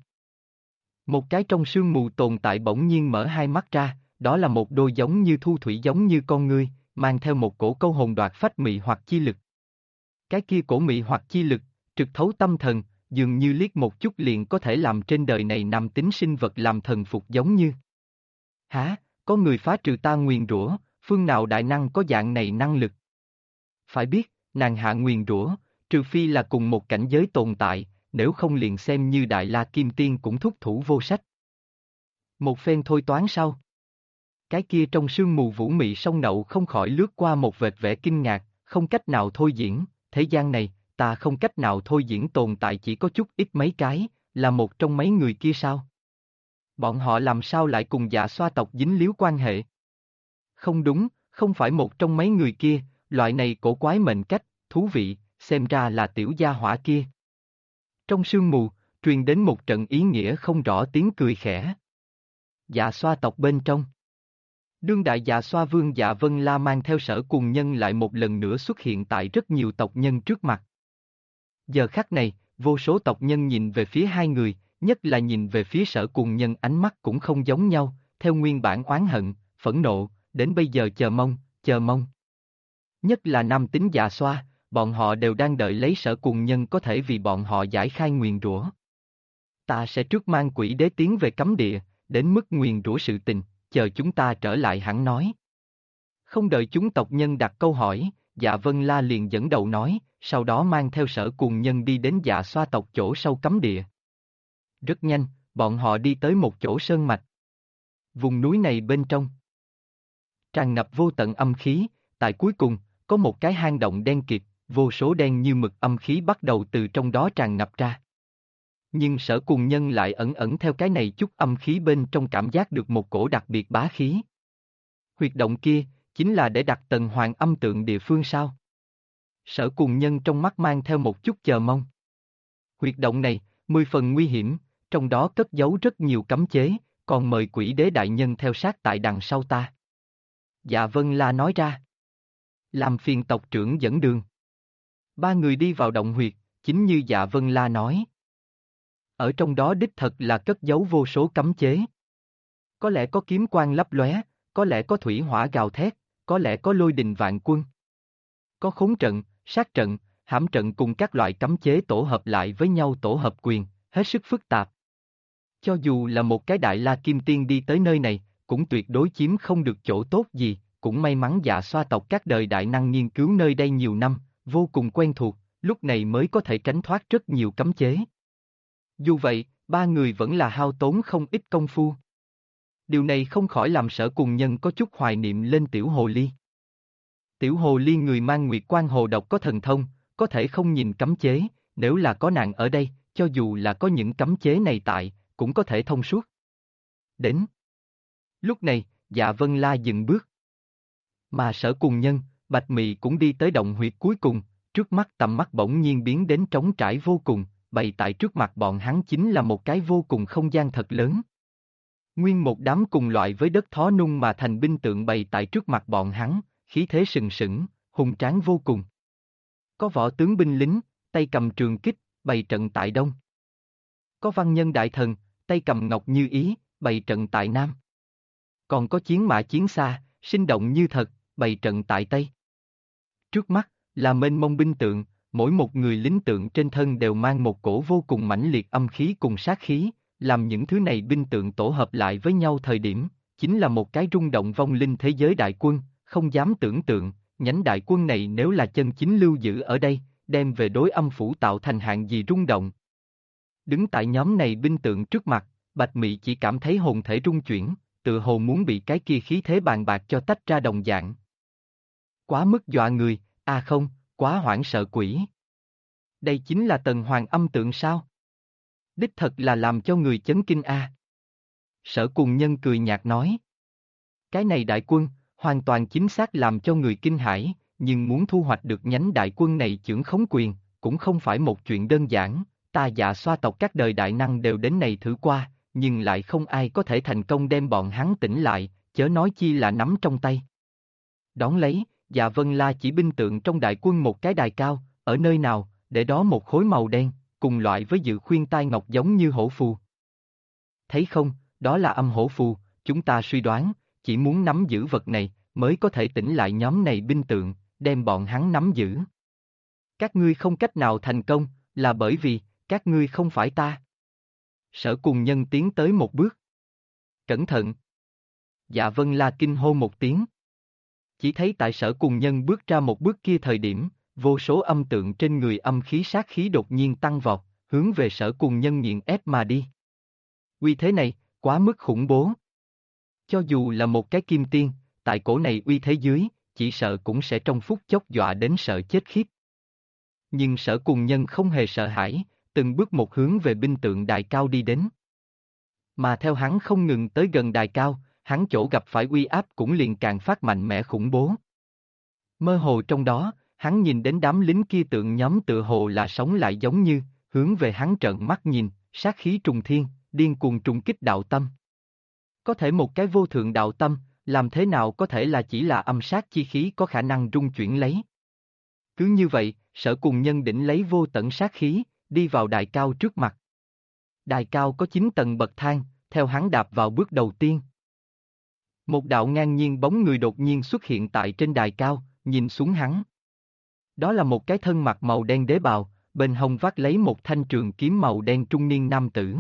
Một cái trong sương mù tồn tại bỗng nhiên mở hai mắt ra, đó là một đôi giống như thu thủy giống như con ngươi, mang theo một cổ câu hồn đoạt phách mị hoặc chi lực. Cái kia cổ mị hoặc chi lực, trực thấu tâm thần, dường như liếc một chút liền có thể làm trên đời này nam tính sinh vật làm thần phục giống như. Hả, có người phá trừ ta nguyền rủa, phương nào đại năng có dạng này năng lực? Phải biết, nàng hạ nguyền rủa, trừ phi là cùng một cảnh giới tồn tại, nếu không liền xem như Đại La Kim Tiên cũng thúc thủ vô sách. Một phen thôi toán sau. Cái kia trong sương mù vũ mị sông nậu không khỏi lướt qua một vệt vẻ kinh ngạc, không cách nào thôi diễn, thế gian này, ta không cách nào thôi diễn tồn tại chỉ có chút ít mấy cái, là một trong mấy người kia sao? Bọn họ làm sao lại cùng Dạ Xoa tộc dính líu quan hệ? Không đúng, không phải một trong mấy người kia, loại này cổ quái mệnh cách, thú vị, xem ra là tiểu gia hỏa kia. Trong sương mù, truyền đến một trận ý nghĩa không rõ tiếng cười khẽ. Dạ Xoa tộc bên trong. Đương đại Dạ Xoa vương Dạ Vân La mang theo Sở Cùng Nhân lại một lần nữa xuất hiện tại rất nhiều tộc nhân trước mặt. Giờ khắc này, vô số tộc nhân nhìn về phía hai người, nhất là nhìn về phía Sở Cùng Nhân, ánh mắt cũng không giống nhau, theo nguyên bản oán hận, phẫn nộ, đến bây giờ chờ mong, chờ mong. Nhất là nam tính Dạ Xoa, bọn họ đều đang đợi lấy Sở Cùng Nhân có thể vì bọn họ giải khai nguyền rủa. Ta sẽ trước mang quỷ đế tiến về cấm địa, đến mức nguyền rủa sự tình, chờ chúng ta trở lại hẳn nói. Không đợi chúng tộc nhân đặt câu hỏi, Dạ Vân La liền dẫn đầu nói, sau đó mang theo Sở Cùng Nhân đi đến Dạ Xoa tộc chỗ sâu cấm địa. Rất nhanh, bọn họ đi tới một chỗ sơn mạch. Vùng núi này bên trong tràn ngập vô tận âm khí, tại cuối cùng, có một cái hang động đen kịt, vô số đen như mực âm khí bắt đầu từ trong đó tràn ngập ra. Nhưng Sở Cùng Nhân lại ẩn ẩn theo cái này chút âm khí bên trong cảm giác được một cổ đặc biệt bá khí. Huyệt động kia, chính là để đặt Tần Hoàng âm tượng địa phương sao? Sở Cùng Nhân trong mắt mang theo một chút chờ mong. Huyệt động này, 10 phần nguy hiểm, trong đó cất giấu rất nhiều cấm chế, còn mời quỷ đế đại nhân theo sát tại đằng sau ta. Dạ Vân La nói ra. Làm phiền tộc trưởng dẫn đường. Ba người đi vào động huyệt, chính như Dạ Vân La nói. Ở trong đó đích thật là cất giấu vô số cấm chế. Có lẽ có kiếm quang lấp lóe, có lẽ có thủy hỏa gào thét, có lẽ có lôi đình vạn quân. Có khốn trận, sát trận, hãm trận cùng các loại cấm chế tổ hợp lại với nhau tổ hợp quyền, hết sức phức tạp. Cho dù là một cái Đại La Kim Tiên đi tới nơi này, cũng tuyệt đối chiếm không được chỗ tốt gì, cũng may mắn Dạ Xoa tộc các đời đại năng nghiên cứu nơi đây nhiều năm, vô cùng quen thuộc, lúc này mới có thể tránh thoát rất nhiều cấm chế. Dù vậy, ba người vẫn là hao tốn không ít công phu. Điều này không khỏi làm Sở Cùng Nhân có chút hoài niệm lên Tiểu Hồ Ly. Tiểu Hồ Ly người mang Nguyệt Quan Hồ độc có thần thông, có thể không nhìn cấm chế, nếu là có nàng ở đây, cho dù là có những cấm chế này tại, cũng có thể thông suốt. Đến. Lúc này, Dạ Vân La dừng bước. Mà Sở Cùng Nhân, Bạch Mị cũng đi tới động huyệt cuối cùng, trước mắt tầm mắt bỗng nhiên biến đến trống trải vô cùng, bày tại trước mặt bọn hắn chính là một cái vô cùng không gian thật lớn. Nguyên một đám cùng loại với đất thó nung mà thành binh tượng bày tại trước mặt bọn hắn, khí thế sừng sững, hùng tráng vô cùng. Có võ tướng binh lính, tay cầm trường kích, bày trận tại đông. Có văn nhân đại thần, tay cầm ngọc như ý, bày trận tại nam. Còn có chiến mã chiến xa, sinh động như thật, bày trận tại tây. Trước mắt, là mênh mông binh tượng, mỗi một người lính tượng trên thân đều mang một cổ vô cùng mãnh liệt âm khí cùng sát khí, làm những thứ này binh tượng tổ hợp lại với nhau thời điểm, chính là một cái rung động vong linh thế giới đại quân, không dám tưởng tượng, nhánh đại quân này nếu là chân chính lưu giữ ở đây, đem về đối âm phủ tạo thành hạng gì rung động. Đứng tại nhóm này binh tượng trước mặt, Bạch Mị chỉ cảm thấy hồn thể rung chuyển, tựa hồ muốn bị cái kia khí thế bàn bạc cho tách ra đồng dạng. Quá mức dọa người, không, quá hoảng sợ quỷ. Đây chính là Tần Hoàng âm tượng sao? Đích thật là làm cho người chấn kinh a. Sở Cùng Nhân cười nhạt nói. Cái này đại quân, hoàn toàn chính xác làm cho người kinh hãi, nhưng muốn thu hoạch được nhánh đại quân này chưởng khống quyền, cũng không phải một chuyện đơn giản, ta Dạ Xoa tộc các đời đại năng đều đến này thử qua, nhưng lại không ai có thể thành công đem bọn hắn tỉnh lại, chớ nói chi là nắm trong tay. Đón lấy, Dạ Vân La chỉ binh tượng trong đại quân một cái đài cao, ở nơi nào, để đó một khối màu đen, cùng loại với dự khuyên tai ngọc giống như hổ phù. Thấy không, đó là âm hổ phù, chúng ta suy đoán, chỉ muốn nắm giữ vật này, mới có thể tỉnh lại nhóm này binh tượng, đem bọn hắn nắm giữ. Các ngươi không cách nào thành công, là bởi vì, các ngươi không phải ta. Sở Cùng Nhân tiến tới một bước. Cẩn thận. Dạ Vân La kinh hô một tiếng. Chỉ thấy tại Sở Cùng Nhân bước ra một bước kia thời điểm, vô số âm tượng trên người âm khí sát khí đột nhiên tăng vọt, hướng về Sở Cùng Nhân nghiền ép mà đi. Uy thế này, quá mức khủng bố. Cho dù là một cái kim tiên, tại cổ này uy thế dưới, chỉ sợ cũng sẽ trong phút chốc dọa đến sợ chết khiếp. Nhưng Sở Cùng Nhân không hề sợ hãi, từng bước một hướng về binh tượng đài cao đi đến. Mà theo hắn không ngừng tới gần đài cao, hắn chỗ gặp phải uy áp cũng liền càng phát mạnh mẽ khủng bố. Mơ hồ trong đó, hắn nhìn đến đám lính kia tượng nhóm tựa hồ là sống lại giống như, hướng về hắn trợn mắt nhìn, sát khí trùng thiên, điên cuồng trùng kích đạo tâm. Có thể một cái vô thượng đạo tâm, làm thế nào có thể là chỉ là âm sát chi khí có khả năng rung chuyển lấy. Cứ như vậy, Sở Cùng Nhân đỉnh lấy vô tận sát khí, đi vào đài cao trước mặt. Đài cao có 9 tầng bậc thang, theo hắn đạp vào bước đầu tiên. Một đạo ngang nhiên bóng người đột nhiên xuất hiện tại trên đài cao, nhìn xuống hắn. Đó là một cái thân mặc màu đen đế bào, bên hông vác lấy một thanh trường kiếm màu đen trung niên nam tử.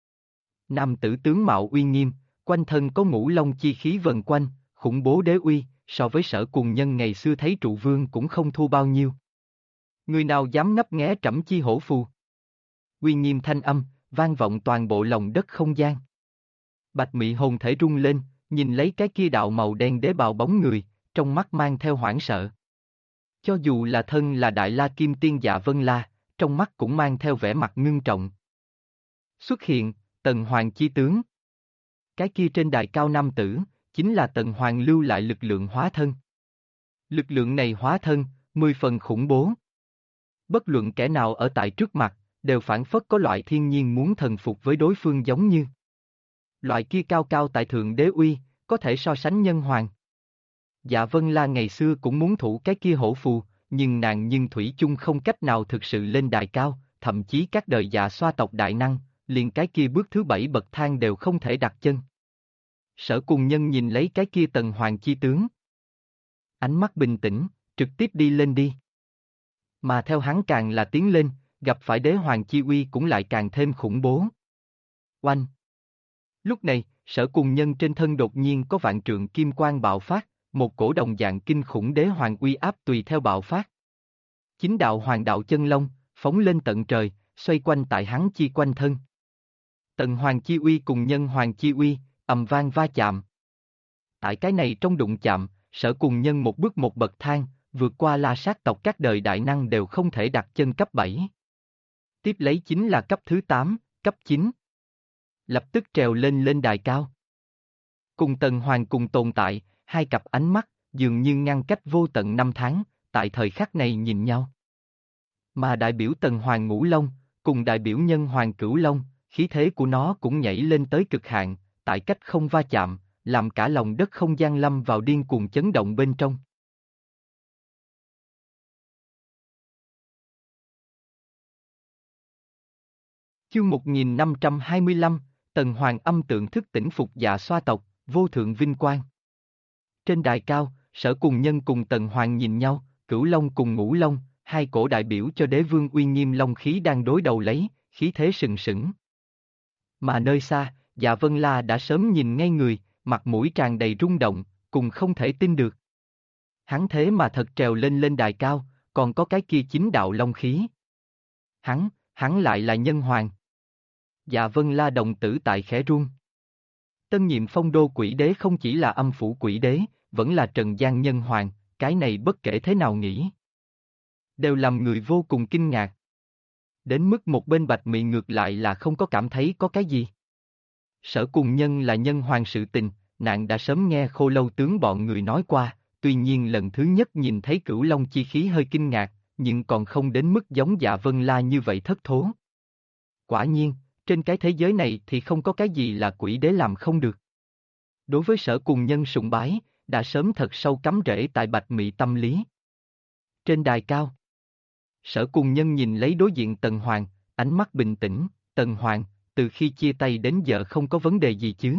Nam tử tướng mạo uy nghiêm, quanh thân có ngũ long chi khí vần quanh, khủng bố đế uy, so với Sở Cùng Nhân ngày xưa thấy trụ vương cũng không thua bao nhiêu. Người nào dám ngấp nghé trẫm chi hổ phù? Uy nghiêm thanh âm, vang vọng toàn bộ lòng đất không gian. Bạch Mị hồn thể rung lên, nhìn lấy cái kia đạo màu đen đế bào bóng người, trong mắt mang theo hoảng sợ. Cho dù là thân là Đại La Kim Tiên Dạ Vân La, trong mắt cũng mang theo vẻ mặt ngưng trọng. Xuất hiện, Tần Hoàng chi tướng. Cái kia trên đài cao nam tử, chính là Tần Hoàng lưu lại lực lượng hóa thân. Lực lượng này hóa thân, 10 phần khủng bố. Bất luận kẻ nào ở tại trước mặt, đều phản phất có loại thiên nhiên muốn thần phục với đối phương giống như. Loại kia cao cao tại thượng đế uy, có thể so sánh nhân hoàng. Dạ Vân La ngày xưa cũng muốn thủ cái kia hổ phù, nhưng thủy chung không cách nào thực sự lên đài cao, thậm chí các đời Dạ Xoa tộc đại năng, liền cái kia bước thứ 7 bậc thang đều không thể đặt chân. Sở Cùng Nhân nhìn lấy cái kia Tần Hoàng chi tướng. Ánh mắt bình tĩnh, trực tiếp đi lên đi. Mà theo hắn càng là tiến lên, gặp phải đế hoàng chi uy cũng lại càng thêm khủng bố. Oanh! Lúc này, Sở Cùng Nhân trên thân đột nhiên có vạn trượng kim quang bạo phát, một cổ đồng dạng kinh khủng đế hoàng uy áp tùy theo bạo phát. Chính đạo hoàng đạo chân long, phóng lên tận trời, xoay quanh tại hắn chi quanh thân. Tần Hoàng chi uy cùng Nhân Hoàng chi uy, ầm vang va chạm. Tại cái này trong đụng chạm, Sở Cùng Nhân một bước một bậc thang, vượt qua La Sát tộc các đời đại năng đều không thể đặt chân cấp 7. Tiếp lấy chính là cấp thứ 8, cấp 9. Lập tức trèo lên lên đài cao. Cùng Tần Hoàng cùng tồn tại, hai cặp ánh mắt, dường như ngăn cách vô tận năm tháng, tại thời khắc này nhìn nhau. Mà đại biểu Tần Hoàng Ngũ Long, cùng đại biểu Nhân Hoàng Cửu Long, khí thế của nó cũng nhảy lên tới cực hạn, tại cách không va chạm, làm cả lòng đất không gian lâm vào điên cuồng chấn động bên trong. Chương 1525, Tần Hoàng âm tượng thức tỉnh phục dạ xoa tộc, vô thượng vinh quang. Trên đài cao, Sở Cùng Nhân cùng Tần Hoàng nhìn nhau, Cửu Long cùng Ngũ Long, hai cổ đại biểu cho đế vương uy nghiêm long khí đang đối đầu lấy, khí thế sừng sững. Mà nơi xa, Dạ Vân La đã sớm nhìn ngay người, mặt mũi tràn đầy rung động, cùng không thể tin được. Hắn thế mà thật trèo lên lên đài cao, còn có cái kia chính đạo long khí. Hắn lại là Nhân Hoàng. Dạ Vân La đồng tử tại khẽ run. Tân nhiệm phong đô quỷ đế không chỉ là âm phủ quỷ đế, vẫn là Trần gian Nhân Hoàng, cái này bất kể thế nào nghĩ. Đều làm người vô cùng kinh ngạc. Đến mức một bên Bạch Mị ngược lại là không có cảm thấy có cái gì. Sở Cùng Nhân là Nhân Hoàng sự tình, nàng đã sớm nghe Khô Lâu tướng bọn người nói qua, tuy nhiên lần thứ nhất nhìn thấy Cửu Long chi khí hơi kinh ngạc, nhưng còn không đến mức giống Dạ Vân La như vậy thất thố. Quả nhiên, trên cái thế giới này thì không có cái gì là quỷ đế làm không được. Đối với Sở Cùng Nhân sùng bái, đã sớm thật sâu cắm rễ tại Bạch Mị tâm lý. Trên đài cao, Sở Cùng Nhân nhìn lấy đối diện Tần Hoàng, ánh mắt bình tĩnh, Tần Hoàng, từ khi chia tay đến giờ không có vấn đề gì chứ.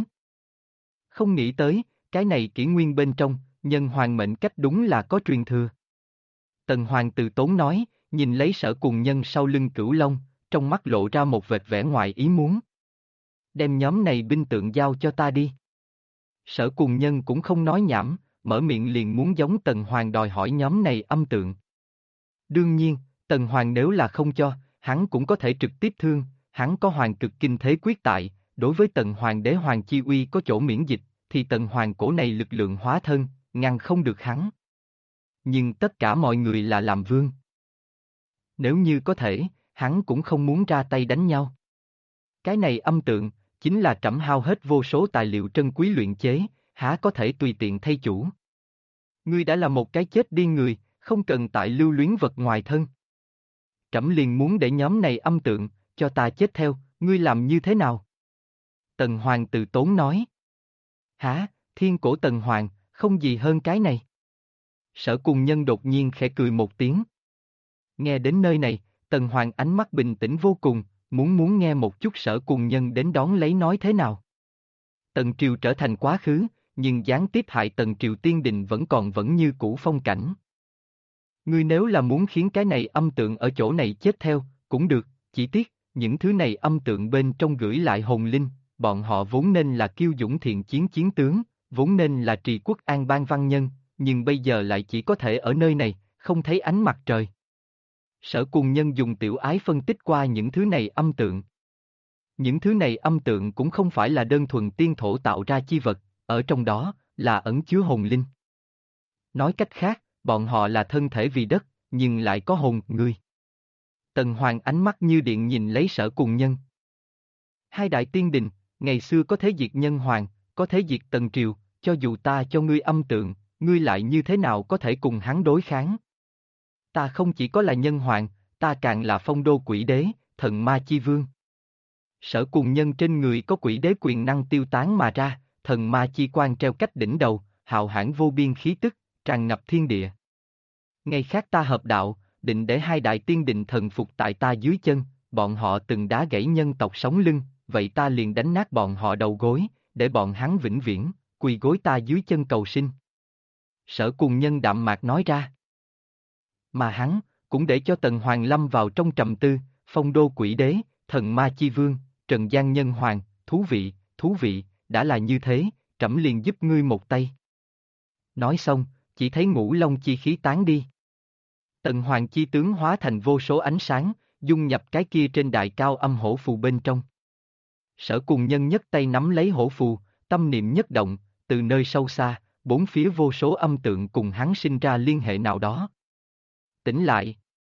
Không nghĩ tới, cái này kỷ nguyên bên trong, Nhân Hoàng mệnh cách đúng là có truyền thừa. Tần Hoàng từ tốn nói, nhìn lấy Sở Cùng Nhân sau lưng Cửu Long, trong mắt lộ ra một vệt vẻ ngoài ý muốn. Đem nhóm này binh tượng giao cho ta đi. Sở Cùng Nhân cũng không nói nhảm, mở miệng liền muốn giống Tần Hoàng đòi hỏi nhóm này âm tượng. Đương nhiên, Tần Hoàng nếu là không cho, hắn cũng có thể trực tiếp thương, hắn có Hoàng cực kinh thế quyết tại, đối với Tần Hoàng đế Hoàng chi uy có chỗ miễn dịch, thì Tần Hoàng cổ này lực lượng hóa thân, ngăn không được hắn. Nhưng tất cả mọi người là làm vương. Nếu như có thể, hắn cũng không muốn ra tay đánh nhau. Cái này âm tượng, chính là trẫm hao hết vô số tài liệu trân quý luyện chế, há có thể tùy tiện thay chủ. Ngươi đã là một cái chết điên người, không cần tại lưu luyến vật ngoài thân. Trẫm liền muốn để nhóm này âm tượng, cho ta chết theo, ngươi làm như thế nào? Tần Hoàng từ tốn nói. Hả, thiên cổ Tần Hoàng, không gì hơn cái này. Sở Cùng Nhân đột nhiên khẽ cười một tiếng. Nghe đến nơi này, Tần Hoàng ánh mắt bình tĩnh vô cùng, muốn nghe một chút Sở Cùng Nhân đến đón lấy nói thế nào. Tần Triều trở thành quá khứ, nhưng gián tiếp hại Tần Triều tiên đình vẫn như cũ phong cảnh. Ngươi nếu là muốn khiến cái này âm tượng ở chỗ này chết theo, cũng được, chỉ tiếc, những thứ này âm tượng bên trong gửi lại hồn linh, bọn họ vốn nên là kiêu dũng thiện chiến chiến tướng, vốn nên là trì quốc an bang văn nhân, nhưng bây giờ lại chỉ có thể ở nơi này, không thấy ánh mặt trời. Sở Cùng Nhân dùng tiểu ái phân tích qua những thứ này âm tượng. Những thứ này âm tượng cũng không phải là đơn thuần tiên thổ tạo ra chi vật, ở trong đó, là ẩn chứa hồn linh. Nói cách khác, bọn họ là thân thể vì đất, nhưng lại có hồn người. Tần Hoàng ánh mắt như điện nhìn lấy Sở Cùng Nhân. Hai đại tiên đình, ngày xưa có thể diệt Nhân Hoàng, có thể diệt Tần Triều, cho dù ta cho ngươi âm tượng, ngươi lại như thế nào có thể cùng hắn đối kháng? Ta không chỉ có là Nhân Hoàng, ta càng là phong đô quỷ đế, thần ma chi vương. Sở Cùng Nhân trên người có quỷ đế quyền năng tiêu tán mà ra, thần ma chi quan treo cách đỉnh đầu, hạo hãn vô biên khí tức, tràn ngập thiên địa. Ngày khác ta hợp đạo, định để hai đại tiên định thần phục tại ta dưới chân, bọn họ từng đá gãy nhân tộc sống lưng, vậy ta liền đánh nát bọn họ đầu gối, để bọn hắn vĩnh viễn, quỳ gối ta dưới chân cầu sinh. Sở Cùng Nhân đạm mạc nói ra. Mà hắn, cũng để cho Tần Hoàng lâm vào trong trầm tư, phong đô quỷ đế, thần ma chi vương, Trần gian Nhân Hoàng, thú vị, đã là như thế, trẫm liền giúp ngươi một tay. Nói xong, chỉ thấy Ngũ Long chi khí tán đi. Tần Hoàng chi tướng hóa thành vô số ánh sáng, dung nhập cái kia trên đại cao âm hổ phù bên trong. Sở Cùng Nhân nhất tay nắm lấy hổ phù, tâm niệm nhất động, từ nơi sâu xa, bốn phía vô số âm tượng cùng hắn sinh ra liên hệ nào đó. Tỉnh lại.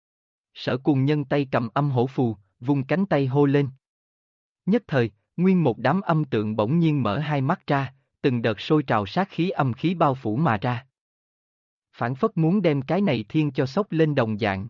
Sở Cùng Nhân tay cầm âm hổ phù, vung cánh tay hô lên. Nhất thời, nguyên một đám âm tượng bỗng nhiên mở hai mắt ra, từng đợt sôi trào sát khí âm khí bao phủ mà ra. Phản phất muốn đem cái này thiên cho sốc lên đồng dạng.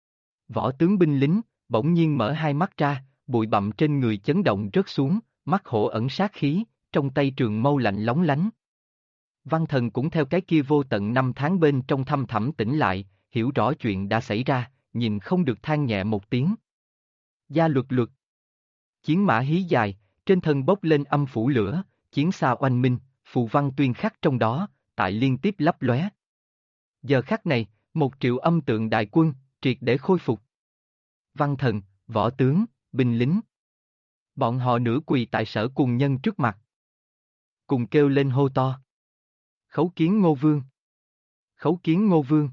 Võ tướng binh lính, bỗng nhiên mở hai mắt ra, bụi bặm trên người chấn động rớt xuống, mắt hổ ẩn sát khí, trong tay trường mâu lạnh lóng lánh. Văn Thần cũng theo cái kia vô tận năm tháng bên trong thâm thẳm tỉnh lại, hiểu rõ chuyện đã xảy ra, nhìn không được than nhẹ một tiếng. Gia luật luật. Chiến mã hí dài, trên thân bốc lên âm phủ lửa, chiến xa oanh minh, phù văn tuyên khắc trong đó, tại liên tiếp lấp lóe. Giờ khắc này, 1 triệu âm tượng đại quân, triệt để khôi phục. Văn Thần, võ tướng, binh lính. Bọn họ nửa quỳ tại Sở Cùng Nhân trước mặt. Cùng kêu lên hô to. Khấu kiến Ngô Vương. Khấu kiến Ngô Vương.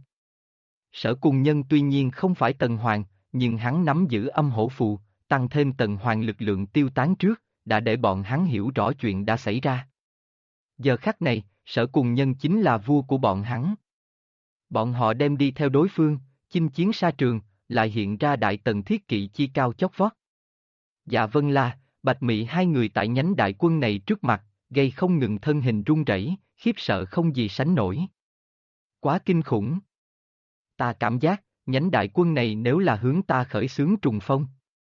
Sở Cùng Nhân tuy nhiên không phải Tần Hoàng, nhưng hắn nắm giữ âm hổ phù, tăng thêm Tần Hoàng lực lượng tiêu tán trước, đã để bọn hắn hiểu rõ chuyện đã xảy ra. Giờ khắc này, Sở Cùng Nhân chính là vua của bọn hắn. Bọn họ đem đi theo đối phương, chinh chiến xa trường, lại hiện ra đại tần thiết kỵ chi cao chót vót. Dạ Vân La, Bạch Mị hai người tại nhánh đại quân này trước mặt, gây không ngừng thân hình run rẩy, khiếp sợ không gì sánh nổi. Quá kinh khủng. Ta cảm giác, nhánh đại quân này nếu là hướng ta khởi xướng trùng phong.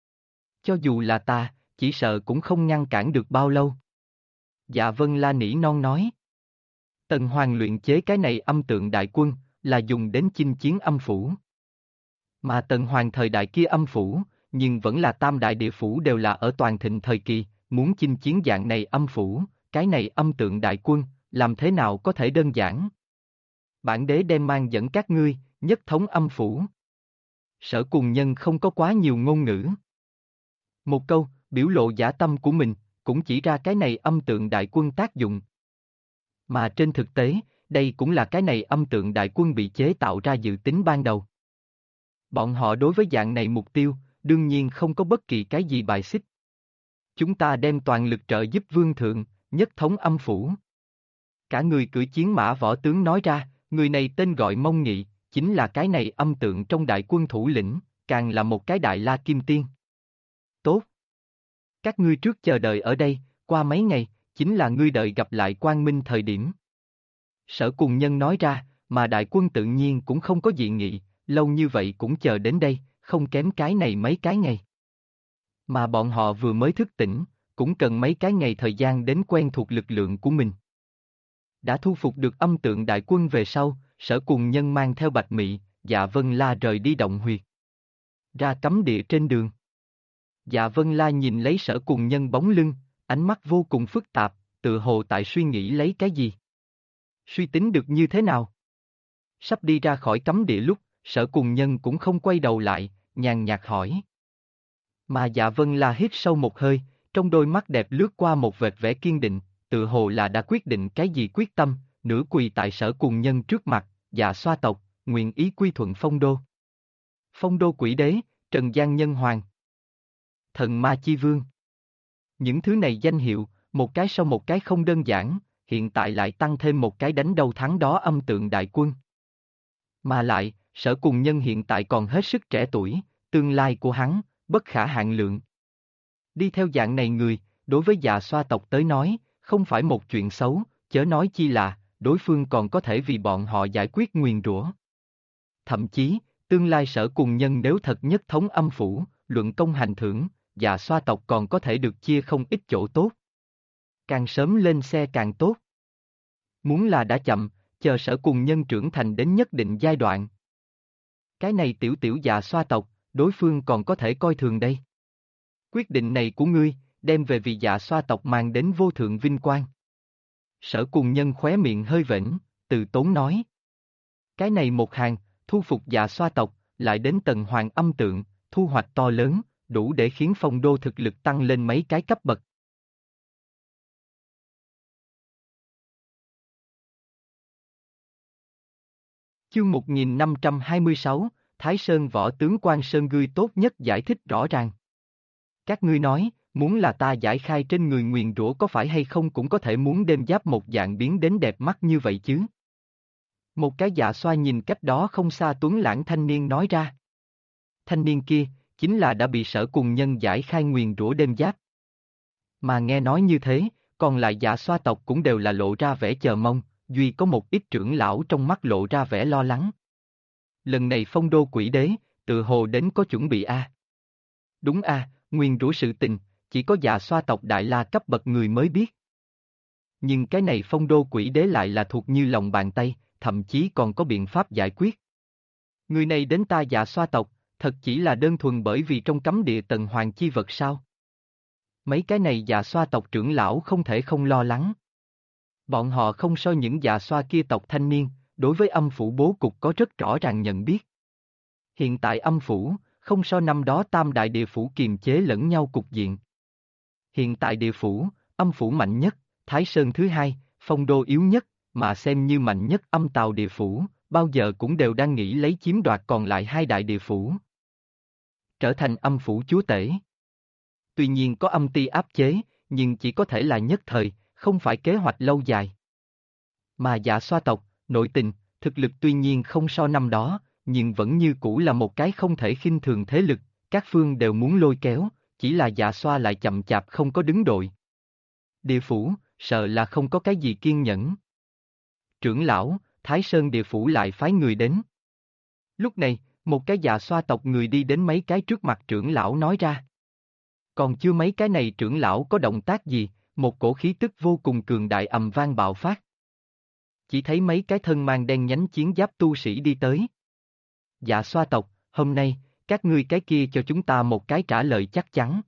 Cho dù là ta, chỉ sợ cũng không ngăn cản được bao lâu. Dạ Vân La nỉ non nói. Tần Hoàng luyện chế cái này âm tượng đại quân, là dùng đến chinh chiến âm phủ. Mà Tần Hoàng thời đại kia âm phủ, nhưng vẫn là tam đại địa phủ đều là ở toàn thịnh thời kỳ, muốn chinh chiến dạng này âm phủ, cái này âm tượng đại quân, làm thế nào có thể đơn giản. Bản đế đem mang dẫn các ngươi, nhất thống âm phủ. Sở Cùng Nhân không có quá nhiều ngôn ngữ. Một câu, biểu lộ dã tâm của mình, cũng chỉ ra cái này âm tượng đại quân tác dụng. Mà trên thực tế, đây cũng là cái này âm tượng đại quân bị chế tạo ra dự tính ban đầu. Bọn họ đối với dạng này mục tiêu, đương nhiên không có bất kỳ cái gì bài xích. Chúng ta đem toàn lực trợ giúp vương thượng, nhất thống âm phủ. Cả người cưỡi chiến mã võ tướng nói ra, người này tên gọi Mông Nghị, chính là cái này âm tượng trong đại quân thủ lĩnh, càng là một cái đại la kim tiên. Tốt. Các ngươi trước chờ đợi ở đây, qua mấy ngày, chính là ngươi đợi gặp lại Quang Minh thời điểm. Sở Cùng Nhân nói ra, mà đại quân tự nhiên cũng không có dị nghị, lâu như vậy cũng chờ đến đây, không kém cái này mấy cái ngày. Mà bọn họ vừa mới thức tỉnh, cũng cần mấy cái ngày thời gian đến quen thuộc lực lượng của mình. Đã thu phục được âm tượng đại quân về sau, Sở Cùng Nhân mang theo Bạch Mị, Dạ Vân La rời đi động huyệt. Ra cấm địa trên đường. Dạ Vân La nhìn lấy Sở Cùng Nhân bóng lưng, ánh mắt vô cùng phức tạp, tự hồ tại suy nghĩ lấy cái gì. Suy tính được như thế nào? Sắp đi ra khỏi cấm địa lúc, Sở Cùng Nhân cũng không quay đầu lại, nhàn nhạt hỏi. Mà Dạ Vân La hít sâu một hơi, trong đôi mắt đẹp lướt qua một vệt vẻ kiên định, tự hồ là đã quyết định cái gì quyết tâm, nửa quỳ tại Sở Cùng Nhân trước mặt, Dạ xoa tộc, nguyện ý quy thuận Phong Đô. Phong Đô Quỷ Đế, Trần Gian Nhân Hoàng, Thần Ma Chi Vương. Những thứ này danh hiệu, một cái sau một cái không đơn giản, hiện tại lại tăng thêm một cái đánh đầu thắng đó âm tượng đại quân. Mà lại, Sở Cùng Nhân hiện tại còn hết sức trẻ tuổi, tương lai của hắn, bất khả hạn lượng. Đi theo dạng này người, đối với Dạ xoa tộc tới nói, không phải một chuyện xấu, chớ nói chi là, đối phương còn có thể vì bọn họ giải quyết nguyền rủa. Thậm chí, tương lai Sở Cùng Nhân nếu thật nhất thống âm phủ, luận công hành thưởng, Dạ xoa tộc còn có thể được chia không ít chỗ tốt. Càng sớm lên xe càng tốt. Muốn là đã chậm, chờ Sở Cùng Nhân trưởng thành đến nhất định giai đoạn. Cái này tiểu tiểu Dạ xoa tộc, đối phương còn có thể coi thường đây. Quyết định này của ngươi, đem về vì Dạ xoa tộc mang đến vô thượng vinh quang. Sở Cùng Nhân khóe miệng hơi vểnh, từ tốn nói. Cái này một hàng, thu phục Dạ xoa tộc, lại đến Tần Hoàng âm tượng, thu hoạch to lớn, đủ để khiến Phong Đô thực lực tăng lên mấy cái cấp bậc. Chương 1526, Thái Sơn võ tướng Quan Sơn Gươi tốt nhất giải thích rõ ràng. Các ngươi nói, muốn là ta giải khai trên người nguyền rủa có phải hay không cũng có thể muốn đêm giáp một dạng biến đến đẹp mắt như vậy chứ. Một cái dạ xoa nhìn cách đó không xa tuấn lãng thanh niên nói ra. Thanh niên kia, chính là đã bị Sở Cùng Nhân giải khai nguyền rủa đêm giáp. Mà nghe nói như thế, còn lại dạ xoa tộc cũng đều là lộ ra vẻ chờ mong, duy có một ít trưởng lão trong mắt lộ ra vẻ lo lắng. Lần này phong đô quỷ đế, tự hồ đến có chuẩn bị a. Đúng a, nguyền rủa sự tình, chỉ có dạ xoa tộc đại la cấp bậc người mới biết. Nhưng cái này phong đô quỷ đế lại là thuộc như lòng bàn tay, thậm chí còn có biện pháp giải quyết. Người này đến ta dạ xoa tộc, thật chỉ là đơn thuần bởi vì trong cấm địa tần hoàng chi vật sao? Mấy cái này dạ xoa tộc trưởng lão không thể không lo lắng. Bọn họ không so những dạ xoa kia tộc thanh niên, đối với âm phủ bố cục có rất rõ ràng nhận biết. Hiện tại âm phủ, không so năm đó tam đại địa phủ kiềm chế lẫn nhau cục diện. Hiện tại địa phủ, âm phủ mạnh nhất, Thái Sơn thứ hai, phong đô yếu nhất, mà xem như mạnh nhất âm tào địa phủ, bao giờ cũng đều đang nghĩ lấy chiếm đoạt còn lại hai đại địa phủ. Trở thành âm phủ chúa tể. Tuy nhiên có âm ti áp chế, nhưng chỉ có thể là nhất thời, không phải kế hoạch lâu dài. Mà dạ xoa tộc, nội tình, thực lực tuy nhiên không so năm đó, nhưng vẫn như cũ là một cái không thể khinh thường thế lực, các phương đều muốn lôi kéo, chỉ là dạ xoa lại chậm chạp không có đứng đội. Địa phủ, sợ là không có cái gì kiên nhẫn. Trưởng lão, Thái Sơn địa phủ lại phái người đến. Lúc này, một cái dạ xoa tộc người đi đến mấy cái trước mặt trưởng lão nói ra. Còn chưa mấy cái này trưởng lão có động tác gì, một cổ khí tức vô cùng cường đại ầm vang bạo phát. Chỉ thấy mấy cái thân mang đen nhánh chiến giáp tu sĩ đi tới. Dạ xoa tộc, hôm nay, các ngươi cái kia cho chúng ta một cái trả lời chắc chắn.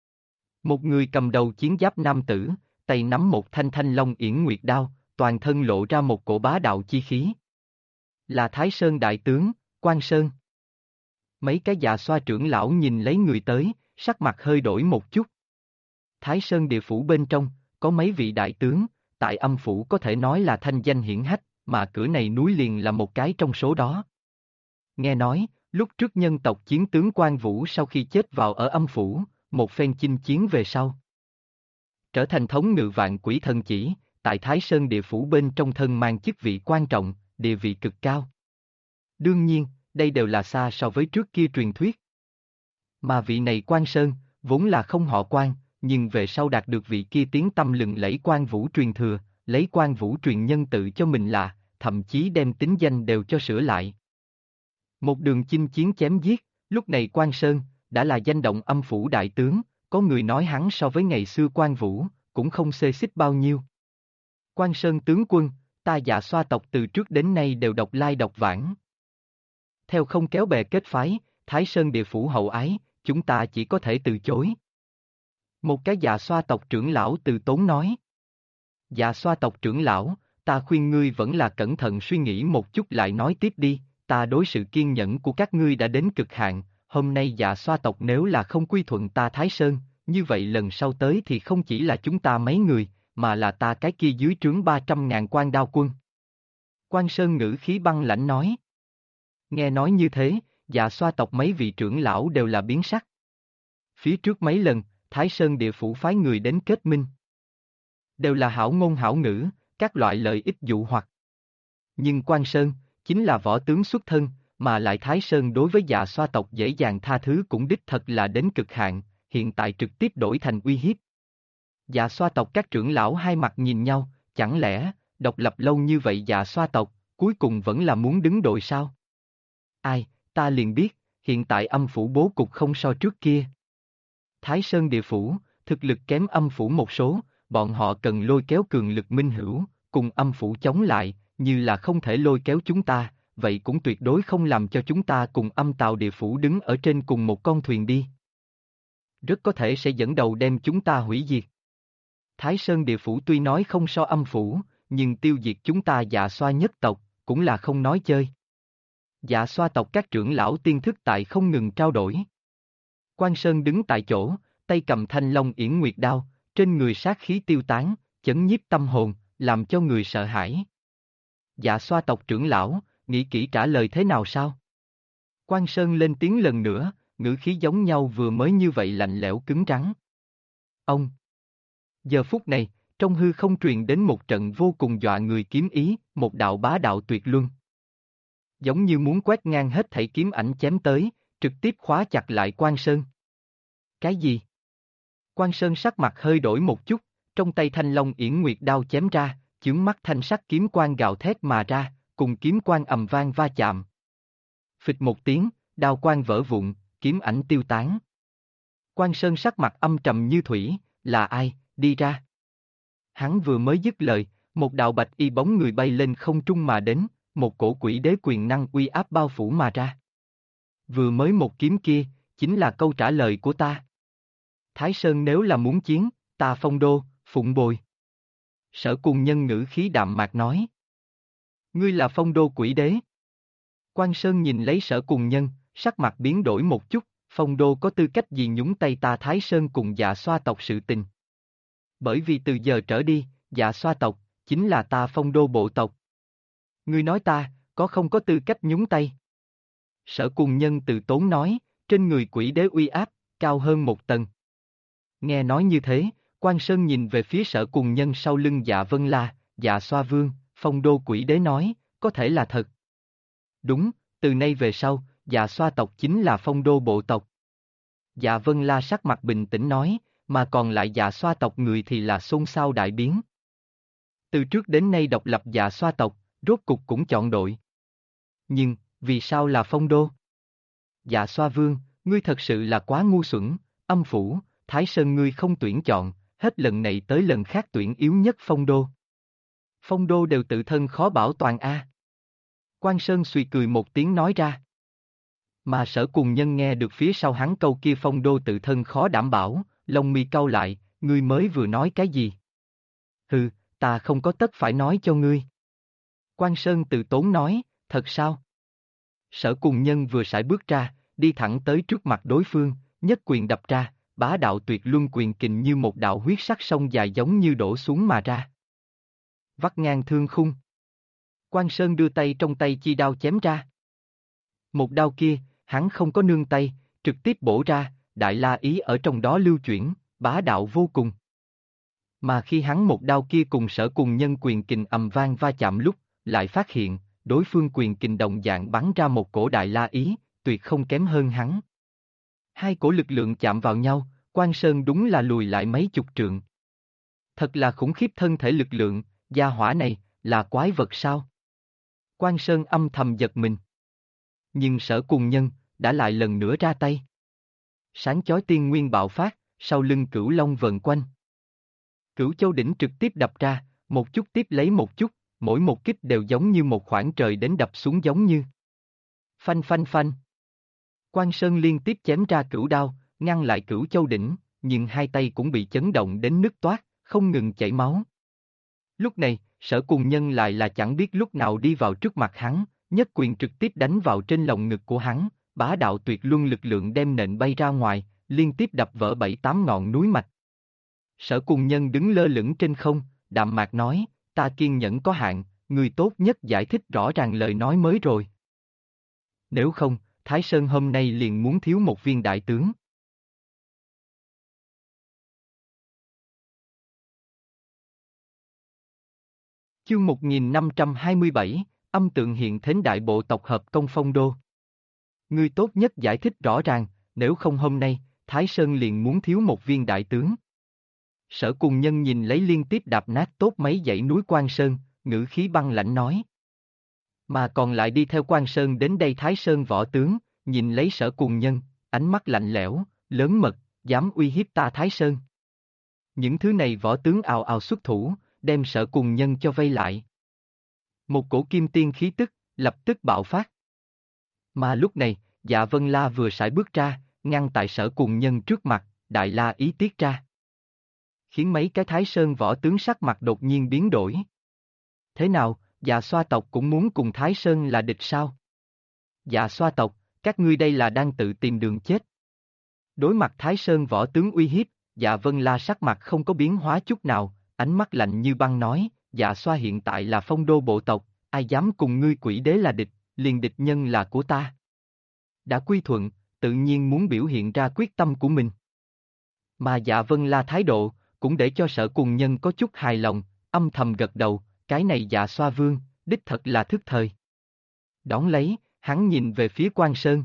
Một người cầm đầu chiến giáp nam tử, tay nắm một thanh thanh long yển nguyệt đao, toàn thân lộ ra một cổ bá đạo chi khí. Là Thái Sơn đại tướng, Quan Sơn. Mấy cái dạ xoa trưởng lão nhìn lấy người tới, sắc mặt hơi đổi một chút. Thái Sơn địa phủ bên trong, có mấy vị đại tướng, tại âm phủ có thể nói là thanh danh hiển hách, mà cửa này núi liền là một cái trong số đó. Nghe nói, lúc trước nhân tộc chiến tướng Quan Vũ sau khi chết vào ở âm phủ, một phen chinh chiến về sau. Trở thành thống ngự vạn quỷ thần chỉ, tại Thái Sơn địa phủ bên trong thân mang chức vị quan trọng, địa vị cực cao. Đương nhiên, đây đều là xa so với trước kia truyền thuyết. Mà vị này Quan Sơn, vốn là không họ Quan, nhưng về sau đạt được vị kia tiếng tăm lừng lẫy Quan Vũ truyền thừa, lấy Quan Vũ truyền nhân tự cho mình là, thậm chí đem tính danh đều cho sửa lại. Một đường chinh chiến chém giết, lúc này Quan Sơn, đã là danh động âm phủ đại tướng, có người nói hắn so với ngày xưa Quan Vũ, cũng không xê xích bao nhiêu. Quan Sơn tướng quân, ta dạ xoa tộc từ trước đến nay đều độc lai độc vãng. Theo không kéo bè kết phái, Thái Sơn địa phủ hậu ái, chúng ta chỉ có thể từ chối. Một cái dạ xoa tộc trưởng lão từ tốn nói. Dạ xoa tộc trưởng lão, ta khuyên ngươi vẫn là cẩn thận suy nghĩ một chút lại nói tiếp đi, ta đối sự kiên nhẫn của các ngươi đã đến cực hạn, hôm nay dạ xoa tộc nếu là không quy thuận ta Thái Sơn, như vậy lần sau tới thì không chỉ là chúng ta mấy người, mà là ta cái kia dưới trướng 300.000 quan đao quân. Quan Sơn ngữ khí băng lãnh nói. Nghe nói như thế, dạ xoa tộc mấy vị trưởng lão đều là biến sắc. Phía trước mấy lần, Thái Sơn địa phủ phái người đến kết minh. Đều là hảo ngôn hảo ngữ, các loại lợi ích dụ hoặc. Nhưng Quan Sơn, chính là võ tướng xuất thân, mà lại Thái Sơn đối với dạ xoa tộc dễ dàng tha thứ cũng đích thật là đến cực hạn, hiện tại trực tiếp đổi thành uy hiếp. Dạ xoa tộc các trưởng lão hai mặt nhìn nhau, chẳng lẽ, độc lập lâu như vậy dạ xoa tộc, cuối cùng vẫn là muốn đứng đội sao? Ai, ta liền biết, hiện tại âm phủ bố cục không so trước kia. Thái Sơn địa phủ, thực lực kém âm phủ một số, bọn họ cần lôi kéo cường lực minh hữu, cùng âm phủ chống lại, như là không thể lôi kéo chúng ta, vậy cũng tuyệt đối không làm cho chúng ta cùng âm tào địa phủ đứng ở trên cùng một con thuyền đi. Rất có thể sẽ dẫn đầu đem chúng ta hủy diệt. Thái Sơn địa phủ tuy nói không so âm phủ, nhưng tiêu diệt chúng ta dạ xoa nhất tộc, cũng là không nói chơi. Dạ xoa tộc các trưởng lão tiên thức tại không ngừng trao đổi. Quan Sơn đứng tại chỗ, tay cầm thanh long yển nguyệt đao, trên người sát khí tiêu tán, chấn nhiếp tâm hồn, làm cho người sợ hãi. Dạ xoa tộc trưởng lão, nghĩ kỹ trả lời thế nào sao? Quan Sơn lên tiếng lần nữa, ngữ khí giống nhau vừa mới như vậy lạnh lẽo cứng rắn. Ông. Giờ phút này, trong hư không truyền đến một trận vô cùng dọa người kiếm ý, một đạo bá đạo tuyệt luân. Giống như muốn quét ngang hết thảy kiếm ảnh chém tới, trực tiếp khóa chặt lại Quan Sơn. Cái gì? Quan Sơn sắc mặt hơi đổi một chút, trong tay Thanh Long Yển Nguyệt đao chém ra, chướng mắt thanh sắc kiếm quang gào thét mà ra, cùng kiếm quang ầm vang va chạm. Phịch một tiếng, đao quang vỡ vụn, kiếm ảnh tiêu tán. Quan Sơn sắc mặt âm trầm như thủy, là ai, đi ra. Hắn vừa mới dứt lời, một đạo bạch y bóng người bay lên không trung mà đến, một cổ quỷ đế quyền năng uy áp bao phủ mà ra. Vừa mới một kiếm kia, chính là câu trả lời của ta. Thái Sơn nếu là muốn chiến, ta Phong Đô, phụng bồi. Sở Cùng Nhân ngữ khí đạm mạc nói. Ngươi là Phong Đô quỷ đế. Quan Sơn nhìn lấy Sở Cùng Nhân, sắc mặt biến đổi một chút, Phong Đô có tư cách gì nhúng tay ta Thái Sơn cùng Dạ Xoa tộc sự tình. Bởi vì từ giờ trở đi, Dạ Xoa tộc, chính là ta Phong Đô bộ tộc. Ngươi nói ta, có không có tư cách nhúng tay? Sở Cùng Nhân từ tốn nói, trên người quỷ đế uy áp, cao hơn một tầng. Nghe nói như thế, Quan Sơn nhìn về phía Sở Cùng Nhân sau lưng Dạ Vân La, Dạ Xoa Vương, Phong Đô quỷ đế nói, có thể là thật. Đúng, từ nay về sau, Dạ Xoa tộc chính là Phong Đô bộ tộc. Dạ Vân La sắc mặt bình tĩnh nói, mà còn lại Dạ Xoa tộc người thì là xôn xao đại biến. Từ trước đến nay độc lập Dạ Xoa tộc, rốt cục cũng chọn đội. Nhưng, vì sao là Phong Đô? Dạ Xoa Vương, ngươi thật sự là quá ngu xuẩn, âm phủ, Thái Sơn ngươi không tuyển chọn, hết lần này tới lần khác tuyển yếu nhất Phong Đô. Phong Đô đều tự thân khó bảo toàn a. Quan Sơn suy cười một tiếng nói ra. Mà Sở Cùng Nhân nghe được phía sau hắn câu kia Phong Đô tự thân khó đảm bảo, lông mi cau lại, ngươi mới vừa nói cái gì? Hừ, ta không có tất phải nói cho ngươi. Quan Sơn từ tốn nói, thật sao? Sở Cùng Nhân vừa sải bước ra, đi thẳng tới trước mặt đối phương, nhất quyền đập ra, bá đạo tuyệt luân quyền kình như một đạo huyết sắc sông dài giống như đổ xuống mà ra. Vắt ngang thương khung. Quan Sơn đưa tay trong tay chi đao chém ra. Một đao kia, hắn không có nương tay, trực tiếp bổ ra, đại la ý ở trong đó lưu chuyển, bá đạo vô cùng. Mà khi hắn một đao kia cùng Sở Cùng Nhân quyền kình ầm vang va chạm lúc, lại phát hiện, đối phương quyền kình đồng dạng bắn ra một cổ đại la ý, tuyệt không kém hơn hắn. Hai cổ lực lượng chạm vào nhau, Quan Sơn đúng là lùi lại mấy chục trượng. Thật là khủng khiếp thân thể lực lượng, gia hỏa này, là quái vật sao? Quan Sơn âm thầm giật mình. Nhưng Sở Cùng Nhân, đã lại lần nữa ra tay. Sáng chói tiên nguyên bạo phát, sau lưng Cửu Long vần quanh. Cửu Châu đỉnh trực tiếp đập ra, một chút tiếp lấy một chút, mỗi một kích đều giống như một khoảng trời đến đập xuống giống như. Phanh phanh phanh. Quan Sơn liên tiếp chém ra cửu đao, ngăn lại Cửu Châu đỉnh, nhưng hai tay cũng bị chấn động đến nứt toát, không ngừng chảy máu. Lúc này, Sở Cùng Nhân lại là chẳng biết lúc nào đi vào trước mặt hắn, nhất quyền trực tiếp đánh vào trên lồng ngực của hắn, bá đạo tuyệt luân lực lượng đem nện bay ra ngoài, liên tiếp đập vỡ 7-8 ngọn núi mạch. Sở Cùng Nhân đứng lơ lửng trên không, đạm mạc nói, ta kiên nhẫn có hạn, người tốt nhất giải thích rõ ràng lời nói mới rồi. Nếu không, Thái Sơn hôm nay liền muốn thiếu một viên đại tướng. Chương 1527, âm tượng hiện thến đại bộ tộc hợp công Phong Đô. Ngươi tốt nhất giải thích rõ ràng, nếu không hôm nay, Thái Sơn liền muốn thiếu một viên đại tướng. Sở Cùng Nhân nhìn lấy liên tiếp đạp nát tốt mấy dãy núi Quan Sơn, ngữ khí băng lãnh nói. Mà còn lại đi theo Quan Sơn đến đây Thái Sơn võ tướng, nhìn lấy Sở Cùng Nhân, ánh mắt lạnh lẽo, lớn mật, dám uy hiếp ta Thái Sơn. Những thứ này võ tướng ào ào xuất thủ, đem Sở Cùng Nhân cho vây lại. Một cổ kim tiên khí tức, lập tức bạo phát. Mà lúc này, Dạ Vân La vừa sải bước ra, ngăn tại Sở Cùng Nhân trước mặt, đại la ý tiết ra. Khiến mấy cái Thái Sơn võ tướng sắc mặt đột nhiên biến đổi. Thế nào, Dạ Xoa tộc cũng muốn cùng Thái Sơn là địch sao? Dạ Xoa tộc, các ngươi đây là đang tự tìm đường chết. Đối mặt Thái Sơn võ tướng uy hiếp, Dạ Vân La sắc mặt không có biến hóa chút nào, ánh mắt lạnh như băng nói, Dạ Xoa hiện tại là Phong Đô bộ tộc, ai dám cùng ngươi quỷ đế là địch, liền địch nhân là của ta. Đã quy thuận, tự nhiên muốn biểu hiện ra quyết tâm của mình. Mà Dạ Vân La thái độ, cũng để cho Sở Cùng Nhân có chút hài lòng, âm thầm gật đầu, cái này Dạ Xoa Vương, đích thật là thức thời. Đón lấy, hắn nhìn về phía Quan Sơn.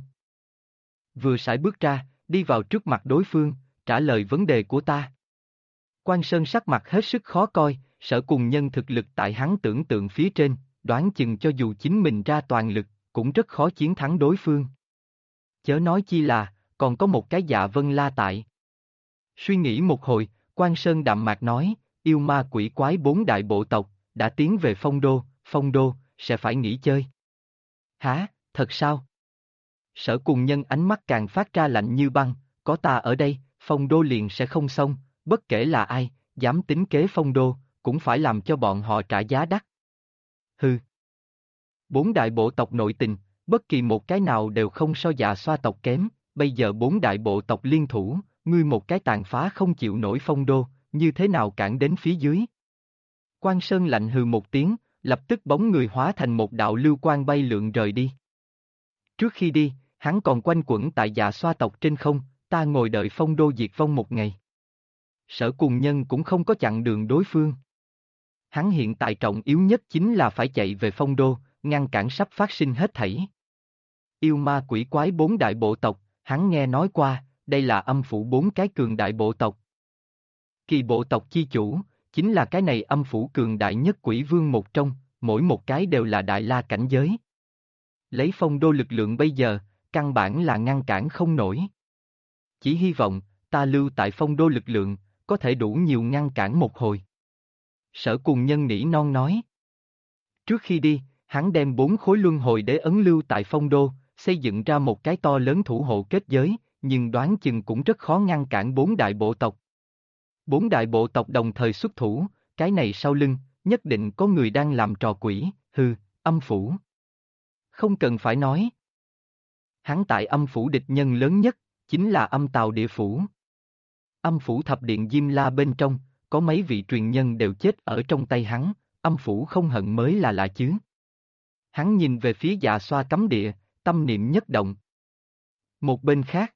Vừa sải bước ra, đi vào trước mặt đối phương, trả lời vấn đề của ta. Quan Sơn sắc mặt hết sức khó coi, Sở Cùng Nhân thực lực tại hắn tưởng tượng phía trên, đoán chừng cho dù chính mình ra toàn lực, cũng rất khó chiến thắng đối phương. Chớ nói chi là, còn có một cái Dạ Vân La tại. Suy nghĩ một hồi, Quan Sơn đạm mạc nói, yêu ma quỷ quái 4 đại bộ tộc, đã tiến về Phong Đô, sẽ phải nghỉ chơi. Hả, thật sao? Sở Cùng Nhân ánh mắt càng phát ra lạnh như băng, có ta ở đây, Phong Đô liền sẽ không xong, bất kể là ai, dám tính kế Phong Đô, cũng phải làm cho bọn họ trả giá đắt. Hừ. 4 đại bộ tộc nội tình, bất kỳ một cái nào đều không so Dạ Xoa tộc kém, bây giờ 4 đại bộ tộc liên thủ, ngươi một cái tàn phá không chịu nổi Phong Đô, như thế nào cản đến phía dưới? Quan Sơn lạnh hừ một tiếng, lập tức bóng người hóa thành một đạo lưu quang bay lượn rời đi. Trước khi đi, hắn còn quanh quẩn tại Dạ Xoa tộc trên không, ta ngồi đợi Phong Đô diệt vong một ngày. Sở Cùng Nhân cũng không có chặn đường đối phương. Hắn hiện tại trọng yếu nhất chính là phải chạy về Phong Đô, ngăn cản sắp phát sinh hết thảy. Yêu ma quỷ quái 4 đại bộ tộc, hắn nghe nói qua, đây là âm phủ 4 cái cường đại bộ tộc. Kỳ bộ tộc chi chủ, chính là cái này âm phủ cường đại nhất quỷ vương một trong, mỗi một cái đều là đại la cảnh giới. Lấy Phong Đô lực lượng bây giờ, căn bản là ngăn cản không nổi. Chỉ hy vọng, ta lưu tại Phong Đô lực lượng, có thể đủ nhiều ngăn cản một hồi. Sở Cùng Nhân nỉ non nói. Trước khi đi, hắn đem 4 khối luân hồi đế ấn lưu tại Phong Đô, xây dựng ra một cái to lớn thủ hộ kết giới, nhưng đoán chừng cũng rất khó ngăn cản 4 đại bộ tộc. 4 đại bộ tộc đồng thời xuất thủ, cái này sau lưng, nhất định có người đang làm trò quỷ, âm phủ. Không cần phải nói. Hắn tại âm phủ địch nhân lớn nhất, chính là âm tào địa phủ. Âm phủ thập điện Diêm La bên trong, có mấy vị truyền nhân đều chết ở trong tay hắn, âm phủ không hận mới là lạ chứ. Hắn nhìn về phía Dạ Xoa cấm địa, tâm niệm nhất động. Một bên khác,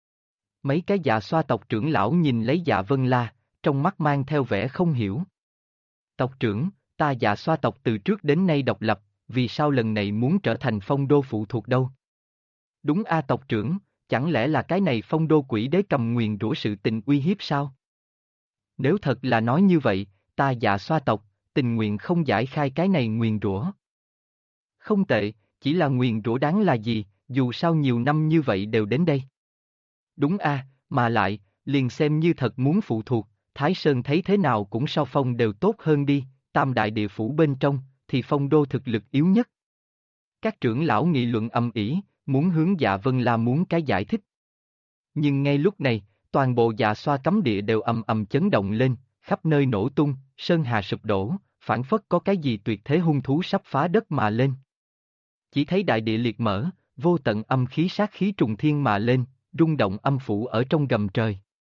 mấy cái Dạ Xoa tộc trưởng lão nhìn lấy Dạ Vân La, trong mắt mang theo vẻ không hiểu. Tộc trưởng, ta Dạ Xoa tộc từ trước đến nay độc lập, vì sao lần này muốn trở thành Phong Đô phụ thuộc đâu? Đúng a tộc trưởng, chẳng lẽ là cái này Phong Đô quỷ đế cầm nguyền rủa sự tình uy hiếp sao? Nếu thật là nói như vậy, ta Dạ Xoa tộc, tình nguyện không giải khai cái này nguyền rủa. Không tệ, chỉ là nguyền rủa đáng là gì, dù sao nhiều năm như vậy đều đến đây. Đúng a, mà lại, liền xem như thật muốn phụ thuộc, Thái Sơn thấy thế nào cũng so Phong đều tốt hơn đi, tam đại địa phủ bên trong, thì Phong Đô thực lực yếu nhất. Các trưởng lão nghị luận ầm ĩ, muốn hướng Dạ Vân La muốn cái giải thích. Nhưng ngay lúc này, toàn bộ Dạ Xoa cấm địa đều ầm ầm chấn động lên, khắp nơi nổ tung, sơn hà sụp đổ, phảng phất có cái gì tuyệt thế hung thú sắp phá đất mà lên. Chỉ thấy đại địa liệt mở, vô tận âm khí sát khí trùng thiên mà lên, rung động âm phủ ở trong gầm trời.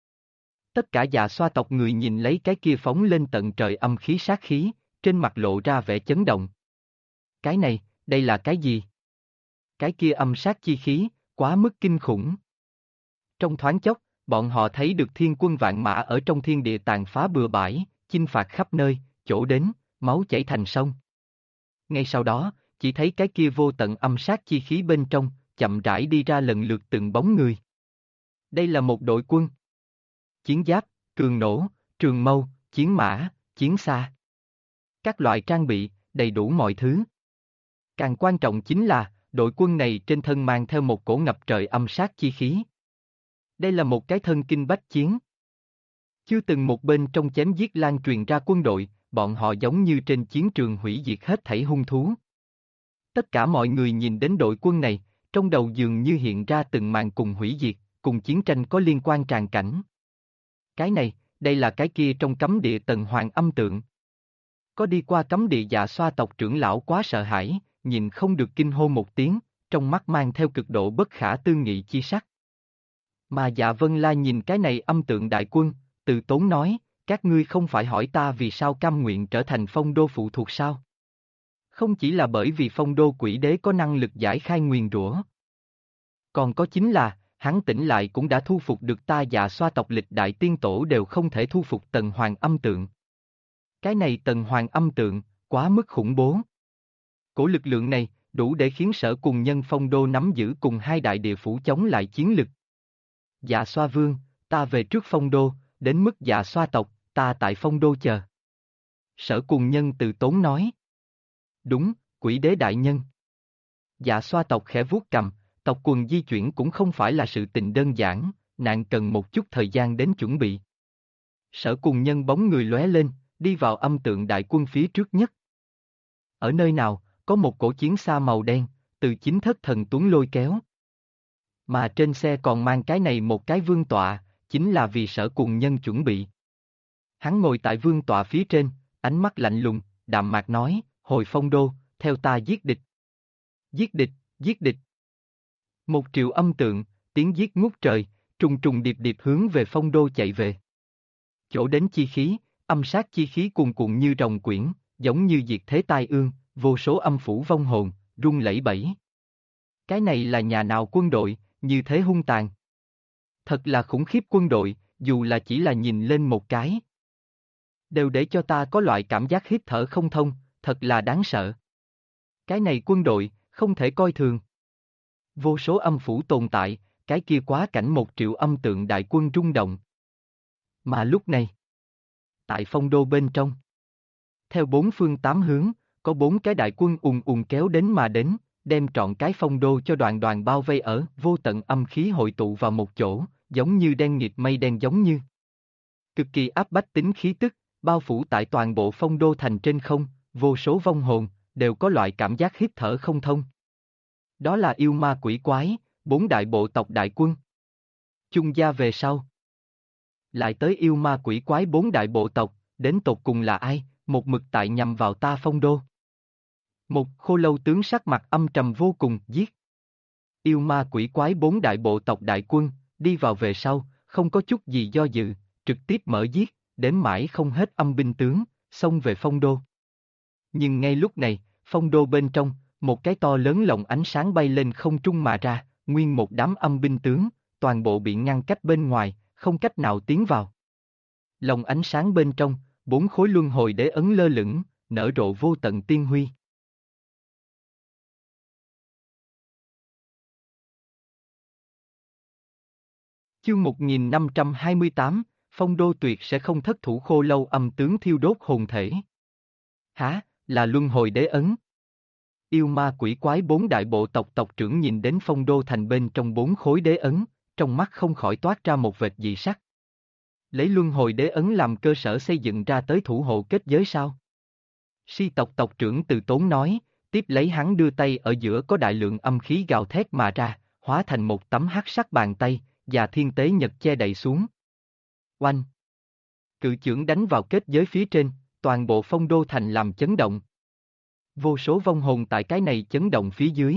Tất cả Dạ Xoa tộc người nhìn lấy cái kia phóng lên tận trời âm khí sát khí, trên mặt lộ ra vẻ chấn động. Cái này, đây là cái gì? Cái kia âm sát chi khí, quá mức kinh khủng. Trong thoáng chốc, bọn họ thấy được thiên quân vạn mã ở trong thiên địa tàn phá bừa bãi, chinh phạt khắp nơi, chỗ đến, máu chảy thành sông. Ngay sau đó, chỉ thấy cái kia vô tận âm sát chi khí bên trong, chậm rãi đi ra lần lượt từng bóng người. Đây là một đội quân. Chiến giáp, cường nổ, trường mâu, chiến mã, chiến xa. Các loại trang bị, đầy đủ mọi thứ. Càng quan trọng chính là, đội quân này trên thân mang theo một cổ ngập trời âm sát chi khí. Đây là một cái thân kinh bách chiến. Chưa từng một bên trong chém giết lan truyền ra quân đội, bọn họ giống như trên chiến trường hủy diệt hết thảy hung thú. Tất cả mọi người nhìn đến đội quân này, trong đầu dường như hiện ra từng màn cùng hủy diệt, cùng chiến tranh có liên quan tràn cảnh. Cái này, đây là cái kia trong cấm địa Tần Hoàng âm tượng. Có đi qua cấm địa Dạ Xoa tộc trưởng lão quá sợ hãi, nhìn không được kinh hô một tiếng, trong mắt mang theo cực độ bất khả tư nghị chi sắc. Mà Dạ Vân La nhìn cái này âm tượng đại quân, từ tốn nói, các ngươi không phải hỏi ta vì sao cam nguyện trở thành Phong Đô phụ thuộc sao? Không chỉ là bởi vì Phong Đô quỷ đế có năng lực giải khai nguyền rủa. Còn có chính là, hắn tỉnh lại cũng đã thu phục được ta Dạ Xoa tộc lịch đại tiên tổ đều không thể thu phục Tần Hoàng âm tượng. Cái này Tần Hoàng âm tượng, quá mức khủng bố. Cổ lực lượng này, đủ để khiến Sở Cùng Nhân Phong Đô nắm giữ cùng hai đại địa phủ chống lại chiến lực. Dạ Xoa Vương, ta về trước Phong Đô, đến mức Dạ Xoa tộc, ta tại Phong Đô chờ. Sở Cùng Nhân từ tốn nói. Đúng, Quỷ Đế đại nhân. Dạ Xoa tộc khẽ vuốt cằm, tộc quần di chuyển cũng không phải là sự tình đơn giản, nạn cần một chút thời gian đến chuẩn bị. Sở Cùng Nhân bóng người lóe lên, đi vào âm tượng đại quân phía trước nhất. Ở nơi nào, có một cổ chiến xa màu đen, từ chính thất thần tuấn lôi kéo. Mà trên xe còn mang cái này một cái vương tọa, chính là vì Sở Cùng Nhân chuẩn bị. Hắn ngồi tại vương tọa phía trên, ánh mắt lạnh lùng, đạm mạc nói, hồi Phong Đô, theo ta giết địch. Giết địch, giết địch. 1 triệu âm tượng, tiếng giết ngút trời, trùng trùng điệp điệp hướng về Phong Đô chạy về. Chỗ đến chi khí, âm sát chi khí cuồn cuộn như rồng quyển, giống như diệt thế tai ương, vô số âm phủ vong hồn, rung lẩy bẩy. Cái này là nhà nào quân đội, như thế hung tàn. Thật là khủng khiếp quân đội, dù là chỉ là nhìn lên một cái. Đều để cho ta có loại cảm giác hít thở không thông, thật là đáng sợ. Cái này quân đội, không thể coi thường. Vô số âm phủ tồn tại, cái kia quá cảnh 1 triệu âm tượng đại quân rung động. Mà lúc này, tại Phong Đô bên trong, theo 4 phương 8 hướng, có 4 cái đại quân ùn ùn kéo đến mà đến, đem trọn cái Phong Đô cho đoàn đoàn bao vây ở, vô tận âm khí hội tụ vào một chỗ, giống như đen nghịt mây đen giống như. Cực kỳ áp bách tính khí tức, bao phủ tại toàn bộ Phong Đô thành trên không, vô số vong hồn, đều có loại cảm giác hít thở không thông. Đó là yêu ma quỷ quái, 4 đại bộ tộc đại quân. Chung gia về sau. Lại tới yêu ma quỷ quái 4 đại bộ tộc, đến tột cùng là ai, một mực tại nhằm vào ta Phong Đô. Một Khô Lâu tướng sắc mặt âm trầm vô cùng, giết. Yêu ma quỷ quái 4 đại bộ tộc đại quân, đi vào về sau, không có chút gì do dự, trực tiếp mở giết, đến mãi không hết âm binh tướng, xông về Phong Đô. Nhưng ngay lúc này, Phong Đô bên trong, một cái to lớn lồng ánh sáng bay lên không trung mà ra, nguyên một đám âm binh tướng, toàn bộ bị ngăn cách bên ngoài, không cách nào tiến vào. Lồng ánh sáng bên trong, 4 khối luân hồi đế ấn lơ lửng, nở rộ vô tận tiên huy. Chương 1528, Phong Đô tuyệt sẽ không thất thủ. Khô Lâu âm tướng thiêu đốt hồn thể. Hả, là luân hồi đế ấn. Yêu ma quỷ quái 4 đại bộ tộc tộc trưởng nhìn đến Phong Đô thành bên trong 4 khối đế ấn, trong mắt không khỏi toát ra một vệt dị sắc. Lấy luân hồi đế ấn làm cơ sở xây dựng ra tới thủ hộ kết giới sao? Si tộc tộc trưởng từ tốn nói, tiếp lấy hắn đưa tay ở giữa có đại lượng âm khí gào thét mà ra, hóa thành một tấm hắc sắc bàn tay, và thiên tế nhật che đậy xuống. Oanh! Cự chưởng đánh vào kết giới phía trên, toàn bộ Phong Đô thành làm chấn động. Vô số vong hồn tại cái này chấn động phía dưới.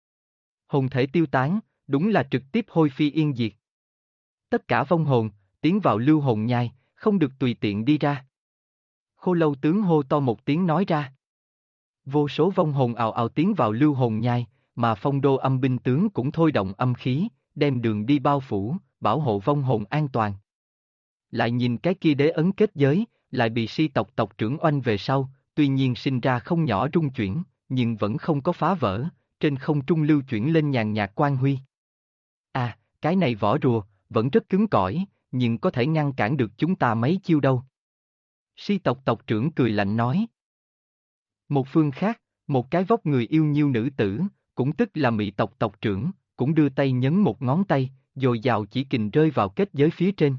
Hồn thể tiêu tán, đúng là trực tiếp hôi phi yên diệt. Tất cả vong hồn, tiến vào lưu hồn nhai, không được tùy tiện đi ra. Khô Lâu tướng hô to một tiếng nói ra. Vô số vong hồn ào ào tiến vào lưu hồn nhai, mà Phong Đô âm binh tướng cũng thôi động âm khí, đem đường đi bao phủ, bảo hộ vong hồn an toàn. Lại nhìn cái kia đế ấn kết giới, lại bị Si tộc tộc trưởng oanh về sau, tuy nhiên sinh ra không nhỏ rung chuyển, nhưng vẫn không có phá vỡ, trên không trung lưu chuyển lên nhàn nhạt quang huy. À, cái này vỏ rùa, vẫn rất cứng cỏi, nhưng có thể ngăn cản được chúng ta mấy chiêu đâu. Si tộc tộc trưởng cười lạnh nói. Một phương khác, một cái vóc người yêu nhiêu nữ tử, cũng tức là Mị tộc tộc trưởng, cũng đưa tay nhấn một ngón tay, dồi dào chỉ kình rơi vào kết giới phía trên.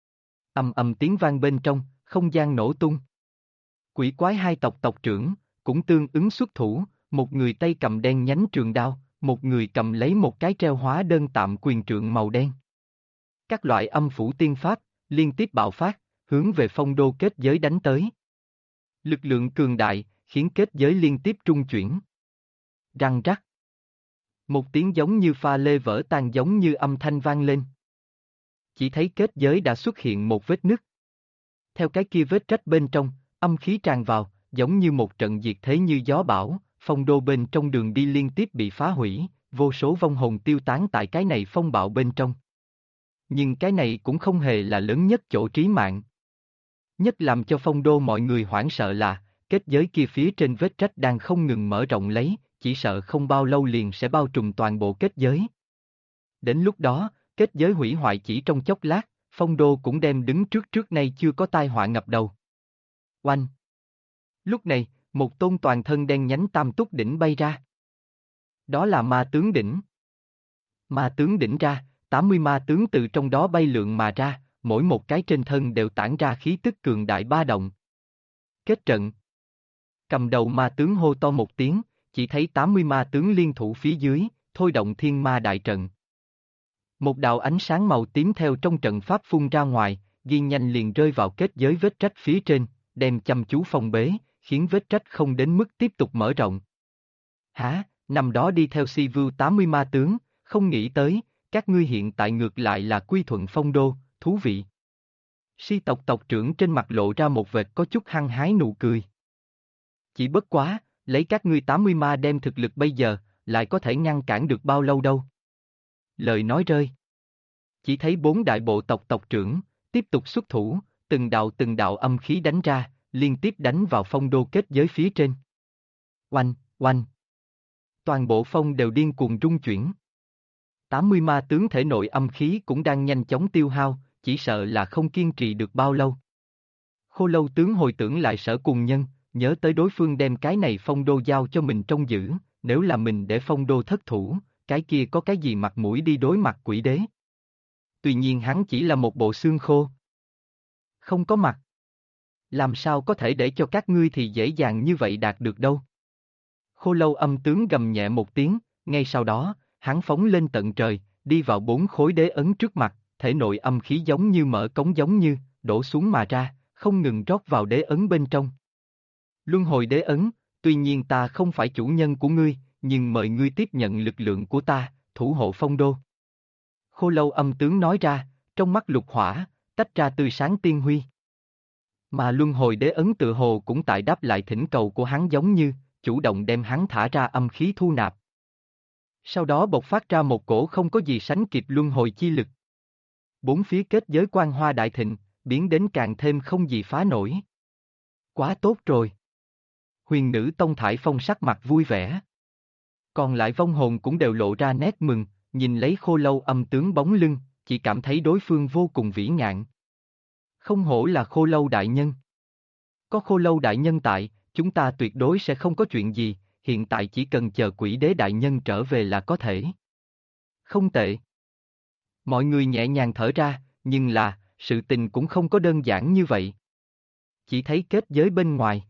Ầm ầm tiếng vang bên trong, không gian nổ tung. Quỷ quái 2 tộc tộc trưởng, cũng tương ứng xuất thủ, một người tay cầm đen nhánh trường đao, một người cầm lấy một cái treo hóa đơn tạm quyền trượng màu đen. Các loại âm phủ tiên pháp, liên tiếp bạo phát, hướng về Phong Đô kết giới đánh tới. Lực lượng cường đại, khiến kết giới liên tiếp trung chuyển. Răng rắc. Một tiếng giống như pha lê vỡ tan giống như âm thanh vang lên. Chỉ thấy kết giới đã xuất hiện một vết nứt. Theo cái kia vết rách bên trong, âm khí tràn vào, giống như một trận diệt thế như gió bão, Phong Đô bên trong đường đi liên tiếp bị phá hủy, vô số vong hồn tiêu tán tại cái này phong bạo bên trong. Nhưng cái này cũng không hề là lớn nhất chỗ trí mạng. Nhất làm cho phong đô mọi người hoảng sợ là, kết giới kia phía trên vết rách đang không ngừng mở rộng lấy, chỉ sợ không bao lâu liền sẽ bao trùm toàn bộ kết giới. Đến lúc đó, kết giới hủy hoại chỉ trong chốc lát, phong đô cũng đem đứng trước nay chưa có tai họa ngập đầu. Oanh! Lúc này, một tôn toàn thân đen nhánh tam túc đỉnh bay ra. Đó là ma tướng đỉnh. Ma tướng đỉnh ra, 80 ma tướng từ trong đó bay lượn mà ra, mỗi một cái trên thân đều tản ra khí tức cường đại ba động. Kết trận. Cầm đầu ma tướng hô to một tiếng, chỉ thấy 80 ma tướng liên thủ phía dưới, thôi động thiên ma đại trận. Một đạo ánh sáng màu tím theo trong trận pháp phun ra ngoài, ghi nhanh liền rơi vào kết giới vết rách phía trên, đem chăm chú phong bế, khiến vết rách không đến mức tiếp tục mở rộng. Hả, năm đó đi theo si view 80 ma tướng, không nghĩ tới, các ngươi hiện tại ngược lại là quy thuận phong đô, thú vị. Si tộc tộc trưởng trên mặt lộ ra một vệt có chút hăng hái nụ cười. Chỉ bất quá, lấy các ngươi 80 ma đem thực lực bây giờ, lại có thể ngăn cản được bao lâu đâu. Lời nói rơi. Chỉ thấy 4 đại bộ tộc tộc trưởng, tiếp tục xuất thủ, từng đạo âm khí đánh ra, liên tiếp đánh vào phong đô kết giới phía trên. Oanh, oanh. Toàn bộ phong đều điên cuồng rung chuyển. 80 ma tướng thể nội âm khí cũng đang nhanh chóng tiêu hao, chỉ sợ là không kiên trì được bao lâu. Khô Lâu tướng hồi tưởng lại Sở Cùng Nhân, nhớ tới đối phương đem cái này phong đô giao cho mình trông giữ, nếu là mình để phong đô thất thủ, cái kia có cái gì mặt mũi đi đối mặt quỷ đế. Tuy nhiên hắn chỉ là một bộ xương khô. Không có mặt. Làm sao có thể để cho các ngươi thì dễ dàng như vậy đạt được đâu. Khô Lâu âm tướng gầm nhẹ một tiếng, ngay sau đó, hắn phóng lên tận trời, đi vào 4 khối đế ấn trước mặt, thể nội âm khí giống như mở cống giống như, đổ xuống mà ra, không ngừng rót vào đế ấn bên trong. Luân hồi đế ấn, tuy nhiên ta không phải chủ nhân của ngươi, nhưng mời ngươi tiếp nhận lực lượng của ta, thủ hộ phong đô. Khô Lâu âm tướng nói ra, trong mắt lục hỏa, tách ra tươi sáng tiên huy. Mà luân hồi đế ấn tự hồ cũng tại đáp lại thỉnh cầu của hắn giống như, chủ động đem hắn thả ra âm khí thu nạp. Sau đó bộc phát ra một cổ không có gì sánh kịp luân hồi chi lực. 4 phía kết giới quang hoa đại thịnh, biến đến càng thêm không gì phá nổi. Quá tốt rồi. Huyền nữ Tông Thải Phong sắc mặt vui vẻ. Còn lại vong hồn cũng đều lộ ra nét mừng, nhìn lấy Khô Lâu âm tướng bóng lưng, chỉ cảm thấy đối phương vô cùng vĩ ngạn. Không hổ là Khô Lâu đại nhân. Có Khô Lâu đại nhân tại, chúng ta tuyệt đối sẽ không có chuyện gì, hiện tại chỉ cần chờ quỷ đế đại nhân trở về là có thể. Không tệ. Mọi người nhẹ nhàng thở ra, nhưng là, sự tình cũng không có đơn giản như vậy. Chỉ thấy kết giới bên ngoài.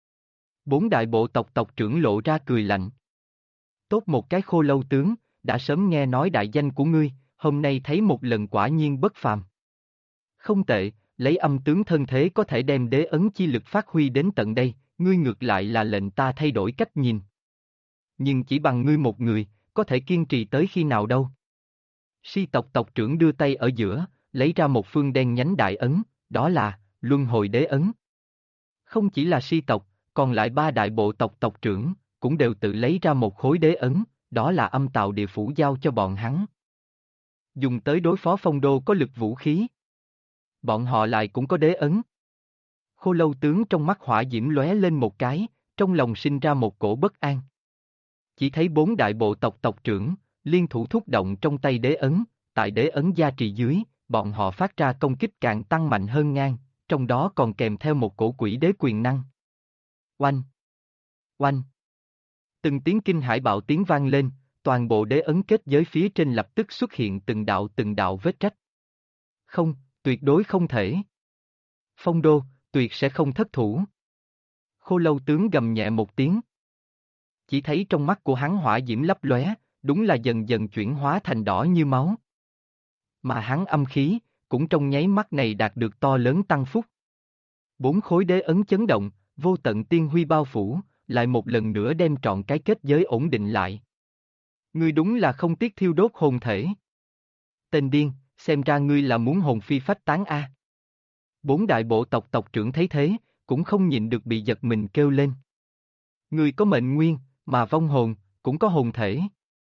4 đại bộ tộc tộc trưởng lộ ra cười lạnh. Tốt một cái Khô Lâu tướng, đã sớm nghe nói đại danh của ngươi, hôm nay thấy một lần quả nhiên bất phàm. Không tệ, lấy âm tướng thân thế có thể đem đế ấn chi lực phát huy đến tận đây, ngươi ngược lại là lệnh ta thay đổi cách nhìn. Nhưng chỉ bằng ngươi một người, có thể kiên trì tới khi nào đâu. Si tộc tộc trưởng đưa tay ở giữa, lấy ra một phương đen nhánh đại ấn, đó là luân hồi đế ấn. Không chỉ là Si tộc, còn lại 3 đại bộ tộc tộc trưởng, cũng đều tự lấy ra một khối đế ấn, đó là âm tào địa phủ giao cho bọn hắn. Dùng tới đối phó phong đô có lực vũ khí. Bọn họ lại cũng có đế ấn. Khô Lâu tướng trong mắt hỏa diễm lóe lên một cái, trong lòng sinh ra một cổ bất an. Chỉ thấy 4 đại bộ tộc tộc trưởng, liên thủ thúc động trong tay đế ấn, tại đế ấn gia trì dưới, bọn họ phát ra công kích càng tăng mạnh hơn ngang, trong đó còn kèm theo một cổ quỷ đế quyền năng. Oanh! Oanh! Từng tiếng kinh hải bạo tiếng vang lên, toàn bộ đế ấn kết giới phía trên lập tức xuất hiện từng đạo vết rách. Không, tuyệt đối không thể. Phong đô, tuyệt sẽ không thất thủ. Khô Lâu tướng gầm nhẹ một tiếng. Chỉ thấy trong mắt của hắn hỏa diễm lấp lóe, đúng là dần dần chuyển hóa thành đỏ như máu. Mà hắn âm khí, cũng trong nháy mắt này đạt được to lớn tăng phúc. 4 khối đế ấn chấn động, vô tận tiên huy bao phủ, lại một lần nữa đem trọn cái kết giới ổn định lại. Ngươi đúng là không tiếc thiêu đốt hồn thể. Tên điên, xem ra ngươi là muốn hồn phi phách tán a. 4 đại bộ tộc tộc trưởng thấy thế, cũng không nhịn được bị giật mình kêu lên. Ngươi có mệnh nguyên, mà vong hồn, cũng có hồn thể.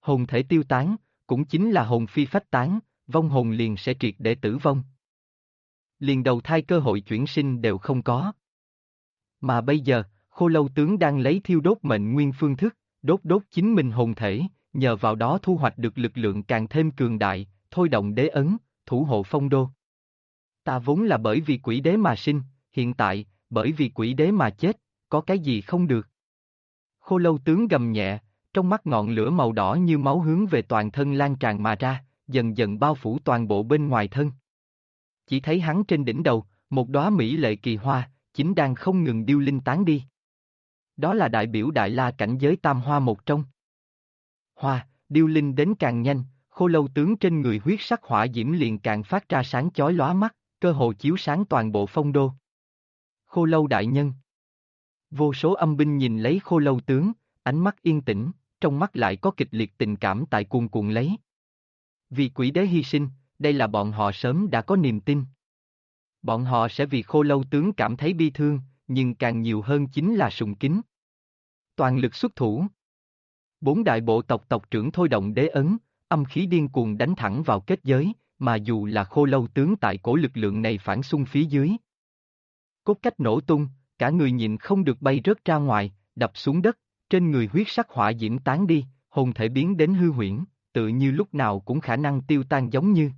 Hồn thể tiêu tán, cũng chính là hồn phi phách tán, vong hồn liền sẽ triệt để tử vong. Liền đầu thai cơ hội chuyển sinh đều không có. Mà bây giờ, Khô Lâu tướng đang lấy thiêu đốt mệnh nguyên phương thức, đốt chính mình hồn thể, nhờ vào đó thu hoạch được lực lượng càng thêm cường đại, thôi động đế ấn, thủ hộ phong đô. Ta vốn là bởi vì quỷ đế mà sinh, hiện tại, bởi vì quỷ đế mà chết, có cái gì không được. Khô Lâu tướng gầm nhẹ, trong mắt ngọn lửa màu đỏ như máu hướng về toàn thân lan tràn mà ra, dần dần bao phủ toàn bộ bên ngoài thân. Chỉ thấy hắn trên đỉnh đầu, một đóa mỹ lệ kỳ hoa, chính đang không ngừng điêu linh tán đi. Đó là đại biểu Đại La cảnh giới tam hoa một trong. Hoa, điêu linh đến càng nhanh, Khô Lâu tướng trên người huyết sắc hỏa diễm liền càng phát ra sáng chói lóa mắt, cơ hồ chiếu sáng toàn bộ phong đô. Khô Lâu đại nhân. Vô số âm binh nhìn lấy Khô Lâu tướng, ánh mắt yên tĩnh, trong mắt lại có kịch liệt tình cảm tại cuồn cuộn lấy. Vì quỷ đế hy sinh, đây là bọn họ sớm đã có niềm tin. Bọn họ sẽ vì Khô Lâu tướng cảm thấy bi thương, nhưng càng nhiều hơn chính là sùng kính. Toàn lực xuất thủ. Bốn đại bộ tộc tộc trưởng thôi động đế ấn, âm khí điên cuồng đánh thẳng vào kết giới, mà dù là Khô Lâu tướng tại cổ lực lượng này phản xung phía dưới. Cốt cách nổ tung, cả người nhịn không được bay rớt ra ngoài, đập xuống đất, trên người huyết sắc hỏa diễm tán đi, hồn thể biến đến hư huyễn, tự như lúc nào cũng khả năng tiêu tan giống như.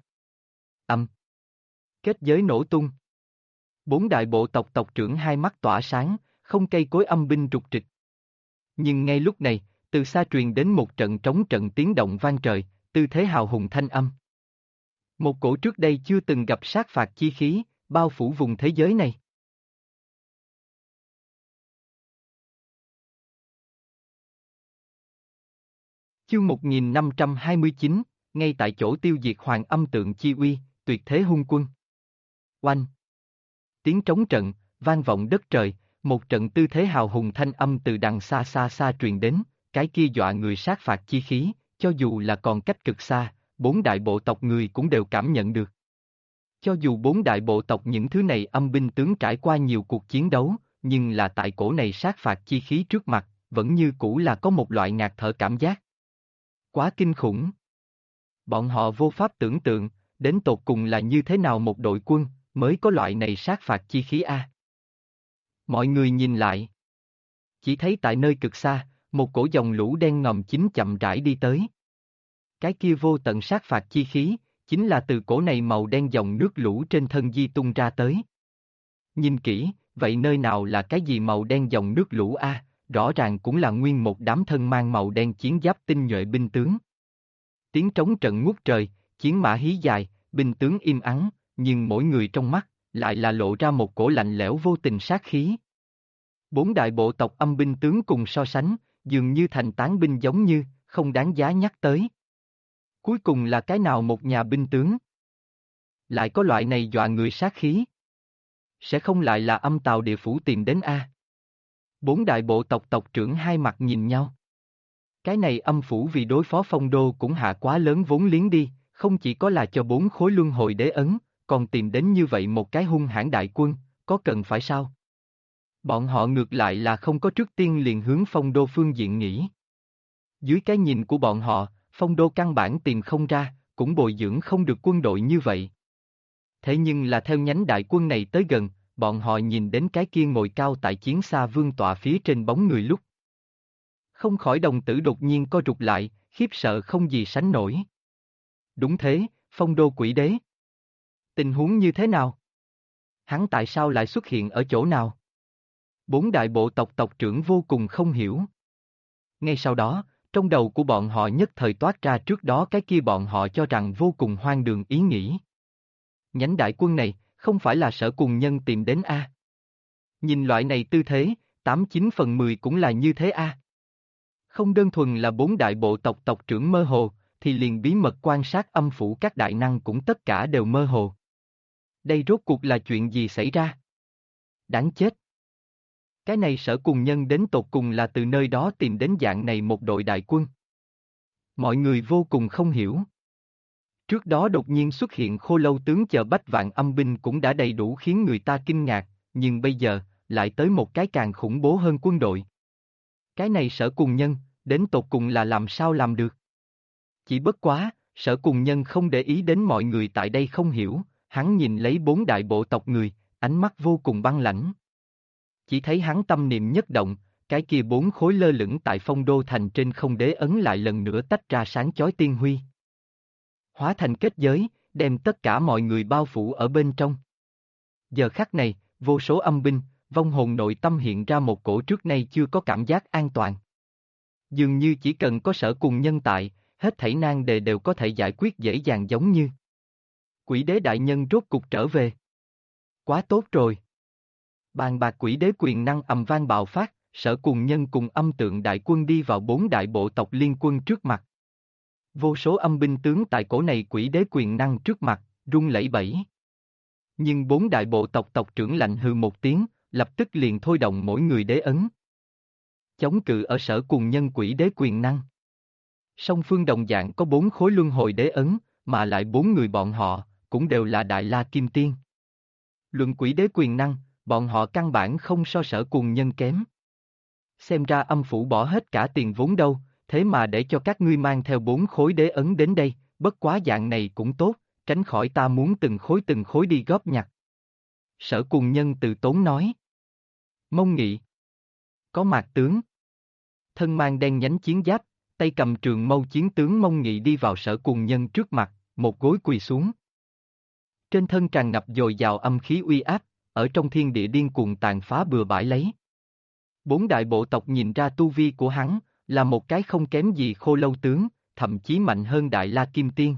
Kết giới nổ tung. Bốn đại bộ tộc tộc trưởng hai mắt tỏa sáng, không cây cối âm binh rục trịch. Nhưng ngay lúc này, từ xa truyền đến một trận trống trận tiếng động vang trời, tư thế hào hùng thanh âm. Một cổ trước đây chưa từng gặp sát phạt chi khí, bao phủ vùng thế giới này. Chương 1529, ngay tại chỗ tiêu diệt hoàng âm tượng chi uy, tuyệt thế hung quân. Oanh! Tiếng trống trận, vang vọng đất trời, một trận tư thế hào hùng thanh âm từ đằng xa xa xa truyền đến, cái kia dọa người sát phạt chi khí, cho dù là còn cách cực xa, bốn đại bộ tộc người cũng đều cảm nhận được. Cho dù bốn đại bộ tộc những thứ này âm binh tướng trải qua nhiều cuộc chiến đấu, nhưng là tại cổ này sát phạt chi khí trước mặt, vẫn như cũ là có một loại ngạt thở cảm giác. Quá kinh khủng. Bọn họ vô pháp tưởng tượng, đến tột cùng là như thế nào một đội quân, mới có loại này sát phạt chi khí a. Mọi người nhìn lại. Chỉ thấy tại nơi cực xa, một cổ dòng lũ đen ngòm chính chậm rãi đi tới. Cái kia vô tận sát phạt chi khí, chính là từ cổ này màu đen dòng nước lũ trên thân di tung ra tới. Nhìn kỹ, vậy nơi nào là cái gì màu đen dòng nước lũ a? Rõ ràng cũng là nguyên một đám thân mang màu đen chiến giáp tinh nhuệ binh tướng. Tiếng trống trận ngút trời, chiến mã hí dài, binh tướng im ắng, nhưng mỗi người trong mắt, lại là lộ ra một cổ lạnh lẽo vô tình sát khí. Bốn đại bộ tộc âm binh tướng cùng so sánh, dường như thành tán binh giống như, không đáng giá nhắc tới. Cuối cùng là cái nào một nhà binh tướng? Lại có loại này dọa người sát khí? Sẽ không lại là âm tào địa phủ tìm đến a? Bốn đại bộ tộc tộc trưởng hai mặt nhìn nhau. Cái này âm phủ vì đối phó phong đô cũng hạ quá lớn vốn liếng đi, không chỉ có là cho bốn khối luân hồi đế ấn, còn tìm đến như vậy một cái hung hãn đại quân, có cần phải sao? Bọn họ ngược lại là không có trước tiên liền hướng phong đô phương diện nghĩ. Dưới cái nhìn của bọn họ, phong đô căn bản tìm không ra, cũng bồi dưỡng không được quân đội như vậy. Thế nhưng là theo nhánh đại quân này tới gần, bọn họ nhìn đến cái kia ngồi cao tại chiến xa vương tọa phía trên bóng người lúc. Không khỏi đồng tử đột nhiên co rụt lại, khiếp sợ không gì sánh nổi. Đúng thế, phong đô quỷ đế. Tình huống như thế nào? Hắn tại sao lại xuất hiện ở chỗ nào? Bốn đại bộ tộc tộc trưởng vô cùng không hiểu. Ngay sau đó, trong đầu của bọn họ nhất thời toát ra trước đó cái kia bọn họ cho rằng vô cùng hoang đường ý nghĩ. Nhánh đại quân này, không phải là Sở Cùng Nhân tìm đến a? Nhìn loại này tư thế, 89/10 cũng là như thế a. Không đơn thuần là bốn đại bộ tộc tộc trưởng mơ hồ, thì liền bí mật quan sát âm phủ các đại năng cũng tất cả đều mơ hồ. Đây rốt cuộc là chuyện gì xảy ra? Đáng chết! Cái này Sở Cùng Nhân đến tột cùng là từ nơi đó tìm đến dạng này một đội đại quân. Mọi người vô cùng không hiểu. Trước đó đột nhiên xuất hiện Khô Lâu tướng chờ bách vạn âm binh cũng đã đầy đủ khiến người ta kinh ngạc, nhưng bây giờ, lại tới một cái càng khủng bố hơn quân đội. Cái này Sở Cùng Nhân, đến tột cùng là làm sao làm được? Chỉ bất quá, Sở Cùng Nhân không để ý đến mọi người tại đây không hiểu, hắn nhìn lấy 4 đại bộ tộc người, ánh mắt vô cùng băng lãnh. Chỉ thấy hắn tâm niệm nhất động, cái kia 4 khối lơ lửng tại Phong Đô Thành trên không đế ấn lại lần nữa tách ra sáng chói tiên huy. Hóa thành kết giới, đem tất cả mọi người bao phủ ở bên trong. Giờ khắc này, vô số âm binh, vong hồn nội tâm hiện ra một cổ trước nay chưa có cảm giác an toàn. Dường như chỉ cần có Sở Cùng Nhân tại, hết thảy nan đề đều có thể giải quyết dễ dàng giống như. Quỷ đế đại nhân rốt cục trở về. Quá tốt rồi. Bàn bạc quỷ đế quyền năng ầm vang bạo phát, Sở Cùng Nhân cùng âm tượng đại quân đi vào 4 đại bộ tộc liên quân trước mặt. Vô số âm binh tướng tại cổ này quỷ đế quyền năng trước mặt, run lẩy bẩy. Nhưng 4 đại bộ tộc tộc trưởng lạnh hừ một tiếng, lập tức liền thôi động mỗi người đế ấn. Chống cự ở Sở Cùng Nhân quỷ đế quyền năng. Song phương đồng dạng có 4 khối luân hồi đế ấn, mà lại 4 người bọn họ, cũng đều là Đại La Kim Tiên. Luận quỷ đế quyền năng, bọn họ căn bản không so Sở Cùng Nhân kém. Xem ra âm phủ bỏ hết cả tiền vốn đâu, thế mà để cho các ngươi mang theo 4 khối đế ấn đến đây, bất quá dạng này cũng tốt, tránh khỏi ta muốn từng khối đi góp nhặt. Sở Cùng Nhân từ tốn nói. Mông Nghị. Có mạc tướng. Thân mang đen nhánh chiến giáp, tay cầm trường mâu chiến tướng Mông Nghị đi vào Sở Cùng Nhân trước mặt, một gối quỳ xuống. Trên thân tràn ngập dồi dào âm khí uy áp, ở trong thiên địa điên cuồng tàn phá bừa bãi lấy. 4 đại bộ tộc nhìn ra tu vi của hắn, là một cái không kém gì Khô Lâu tướng, thậm chí mạnh hơn Đại La Kim Tiên.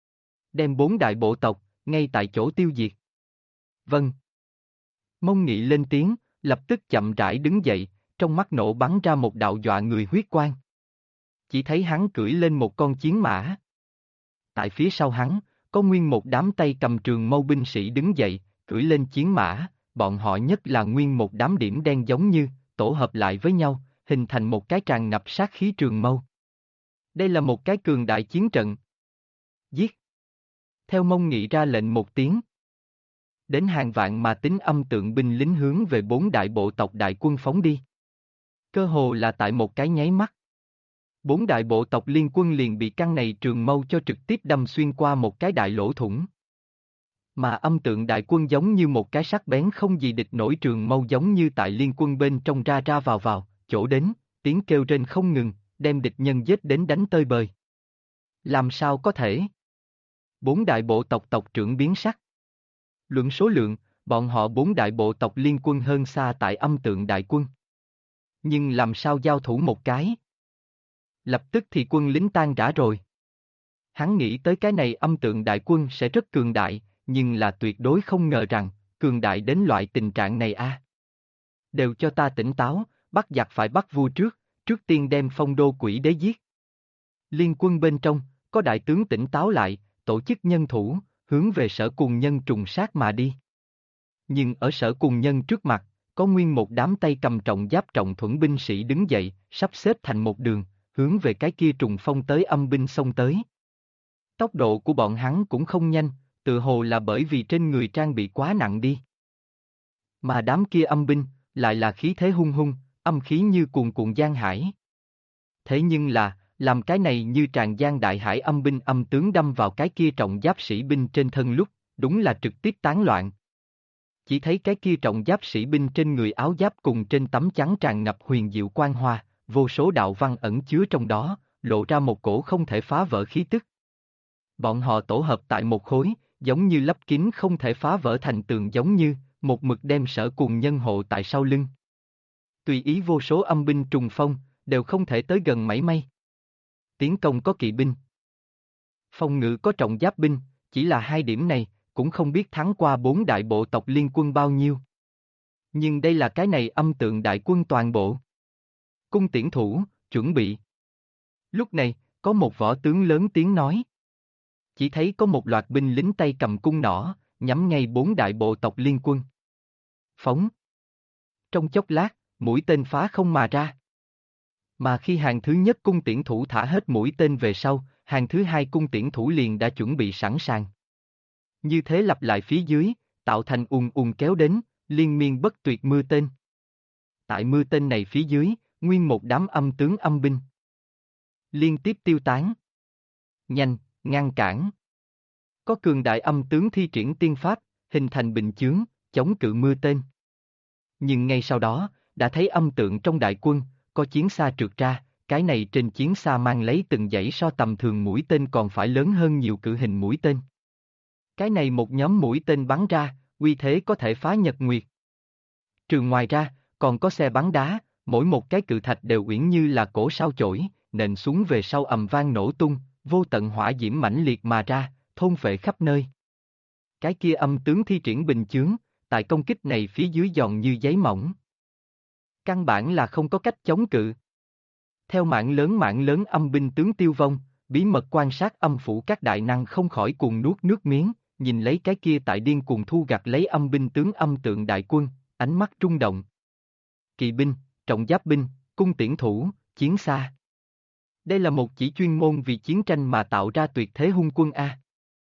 Đem 4 đại bộ tộc, ngay tại chỗ tiêu diệt. Vâng. Mông Nghị lên tiếng, lập tức chậm rãi đứng dậy, trong mắt nổ bắn ra một đạo dọa người huyết quang. Chỉ thấy hắn cưỡi lên một con chiến mã. Tại phía sau hắn, có nguyên một đám tay cầm trường mâu binh sĩ đứng dậy, cưỡi lên chiến mã, bọn họ nhất là nguyên một đám điểm đen giống như, tổ hợp lại với nhau, hình thành một cái tràn ngập sát khí trường mâu. Đây là một cái cường đại chiến trận. Giết! Theo Mông Nghị ra lệnh một tiếng. Đến hàng vạn mà tính âm tượng binh lính hướng về 4 đại bộ tộc đại quân phóng đi. Cơ hồ là tại một cái nháy mắt. 4 đại bộ tộc liên quân liền bị căn này trường mâu cho trực tiếp đâm xuyên qua một cái đại lỗ thủng. Mà âm tượng đại quân giống như một cái sắc bén không gì địch nổi trường mâu giống như tại liên quân bên trong ra ra vào, chỗ đến, tiếng kêu rên không ngừng, đem địch nhân giết đến đánh tơi bời. Làm sao có thể? 4 đại bộ tộc tộc trưởng biến sắc. Luận số lượng, bọn họ 4 đại bộ tộc liên quân hơn xa tại âm tượng đại quân. Nhưng làm sao giao thủ một cái? Lập tức thì quân lính tan rã rồi. Hắn nghĩ tới cái này âm tượng đại quân sẽ rất cường đại, nhưng là tuyệt đối không ngờ rằng, cường đại đến loại tình trạng này a. Đều cho ta tỉnh táo, bắt giặc phải bắt vua trước tiên đem Phong Đô quỷ đế giết. Liên quân bên trong, có đại tướng tỉnh táo lại, tổ chức nhân thủ, hướng về Sở Cùng Nhân trùng sát mà đi. Nhưng ở Sở Cùng Nhân trước mặt, có nguyên một đám tay cầm trọng giáp trọng thuẫn binh sĩ đứng dậy, sắp xếp thành một đường, hướng về cái kia trùng phong tới âm binh xông tới. Tốc độ của bọn hắn cũng không nhanh, tự hồ là bởi vì trên người trang bị quá nặng đi. Mà đám kia âm binh, lại là khí thế hung hung, âm khí như cuồn cuộn giang hải. Thế nhưng là, làm cái này như tràn giang đại hải âm binh âm tướng đâm vào cái kia trọng giáp sĩ binh trên thân lúc, đúng là trực tiếp tán loạn. Chỉ thấy cái kia trọng giáp sĩ binh trên người áo giáp cùng trên tấm chắn tràn ngập huyền diệu quang hoa, vô số đạo văn ẩn chứa trong đó, lộ ra một cổ không thể phá vỡ khí tức. Bọn họ tổ hợp tại một khối, giống như lấp kín không thể phá vỡ thành tường giống như, một mực đem Sở Cùng Nhân hộ tại sau lưng. Tùy ý vô số âm binh trùng phong, đều không thể tới gần mảy may. Tiến công có kỵ binh. Phòng ngự có trọng giáp binh, chỉ là hai điểm này, cũng không biết thắng qua 4 đại bộ tộc liên quân bao nhiêu. Nhưng đây là cái này âm tượng đại quân toàn bộ. Cung tiễn thủ, chuẩn bị. Lúc này, có một võ tướng lớn tiếng nói. Chỉ thấy có một loạt binh lính tay cầm cung nỏ, nhắm ngay 4 đại bộ tộc liên quân. Phóng. Trong chốc lát, mũi tên phá không mà ra. Mà khi hàng thứ nhất cung tiễn thủ thả hết mũi tên về sau, hàng thứ hai cung tiễn thủ liền đã chuẩn bị sẵn sàng. Như thế lặp lại phía dưới, tạo thành kéo đến, liên miên bất tuyệt mưa tên. Tại mưa tên này phía dưới, nguyên một đám âm tướng âm binh. Liên tiếp tiêu tán. Nhanh, ngăn cản. Có cường đại âm tướng thi triển tiên pháp, hình thành bình chướng, chống cự mưa tên. Nhưng ngay sau đó, đã thấy âm tượng trong đại quân, có chiến xa trượt ra, cái này trên chiến xa mang lấy từng dãy so tầm thường mũi tên còn phải lớn hơn nhiều cự hình mũi tên. Cái này một nhóm mũi tên bắn ra, uy thế có thể phá nhật nguyệt. Trường ngoài ra, còn có xe bắn đá, mỗi một cái cự thạch đều uyển như là cổ sao chổi, nện xuống về sau ầm vang nổ tung, vô tận hỏa diễm mãnh liệt mà ra, thôn phệ khắp nơi. Cái kia âm tướng thi triển bình chướng, tại công kích này phía dưới giòn như giấy mỏng. Căn bản là không có cách chống cự. Theo mảng lớn âm binh tướng tiêu vong, bí mật quan sát âm phủ các đại năng không khỏi cuồng nuốt nước miếng, nhìn lấy cái kia tại điên cuồng thu gặt lấy âm binh tướng âm tượng đại quân, ánh mắt trung động. Kỵ binh, trọng giáp binh, cung tiễn thủ, chiến xa. Đây là một chỉ chuyên môn vì chiến tranh mà tạo ra tuyệt thế hung quân A.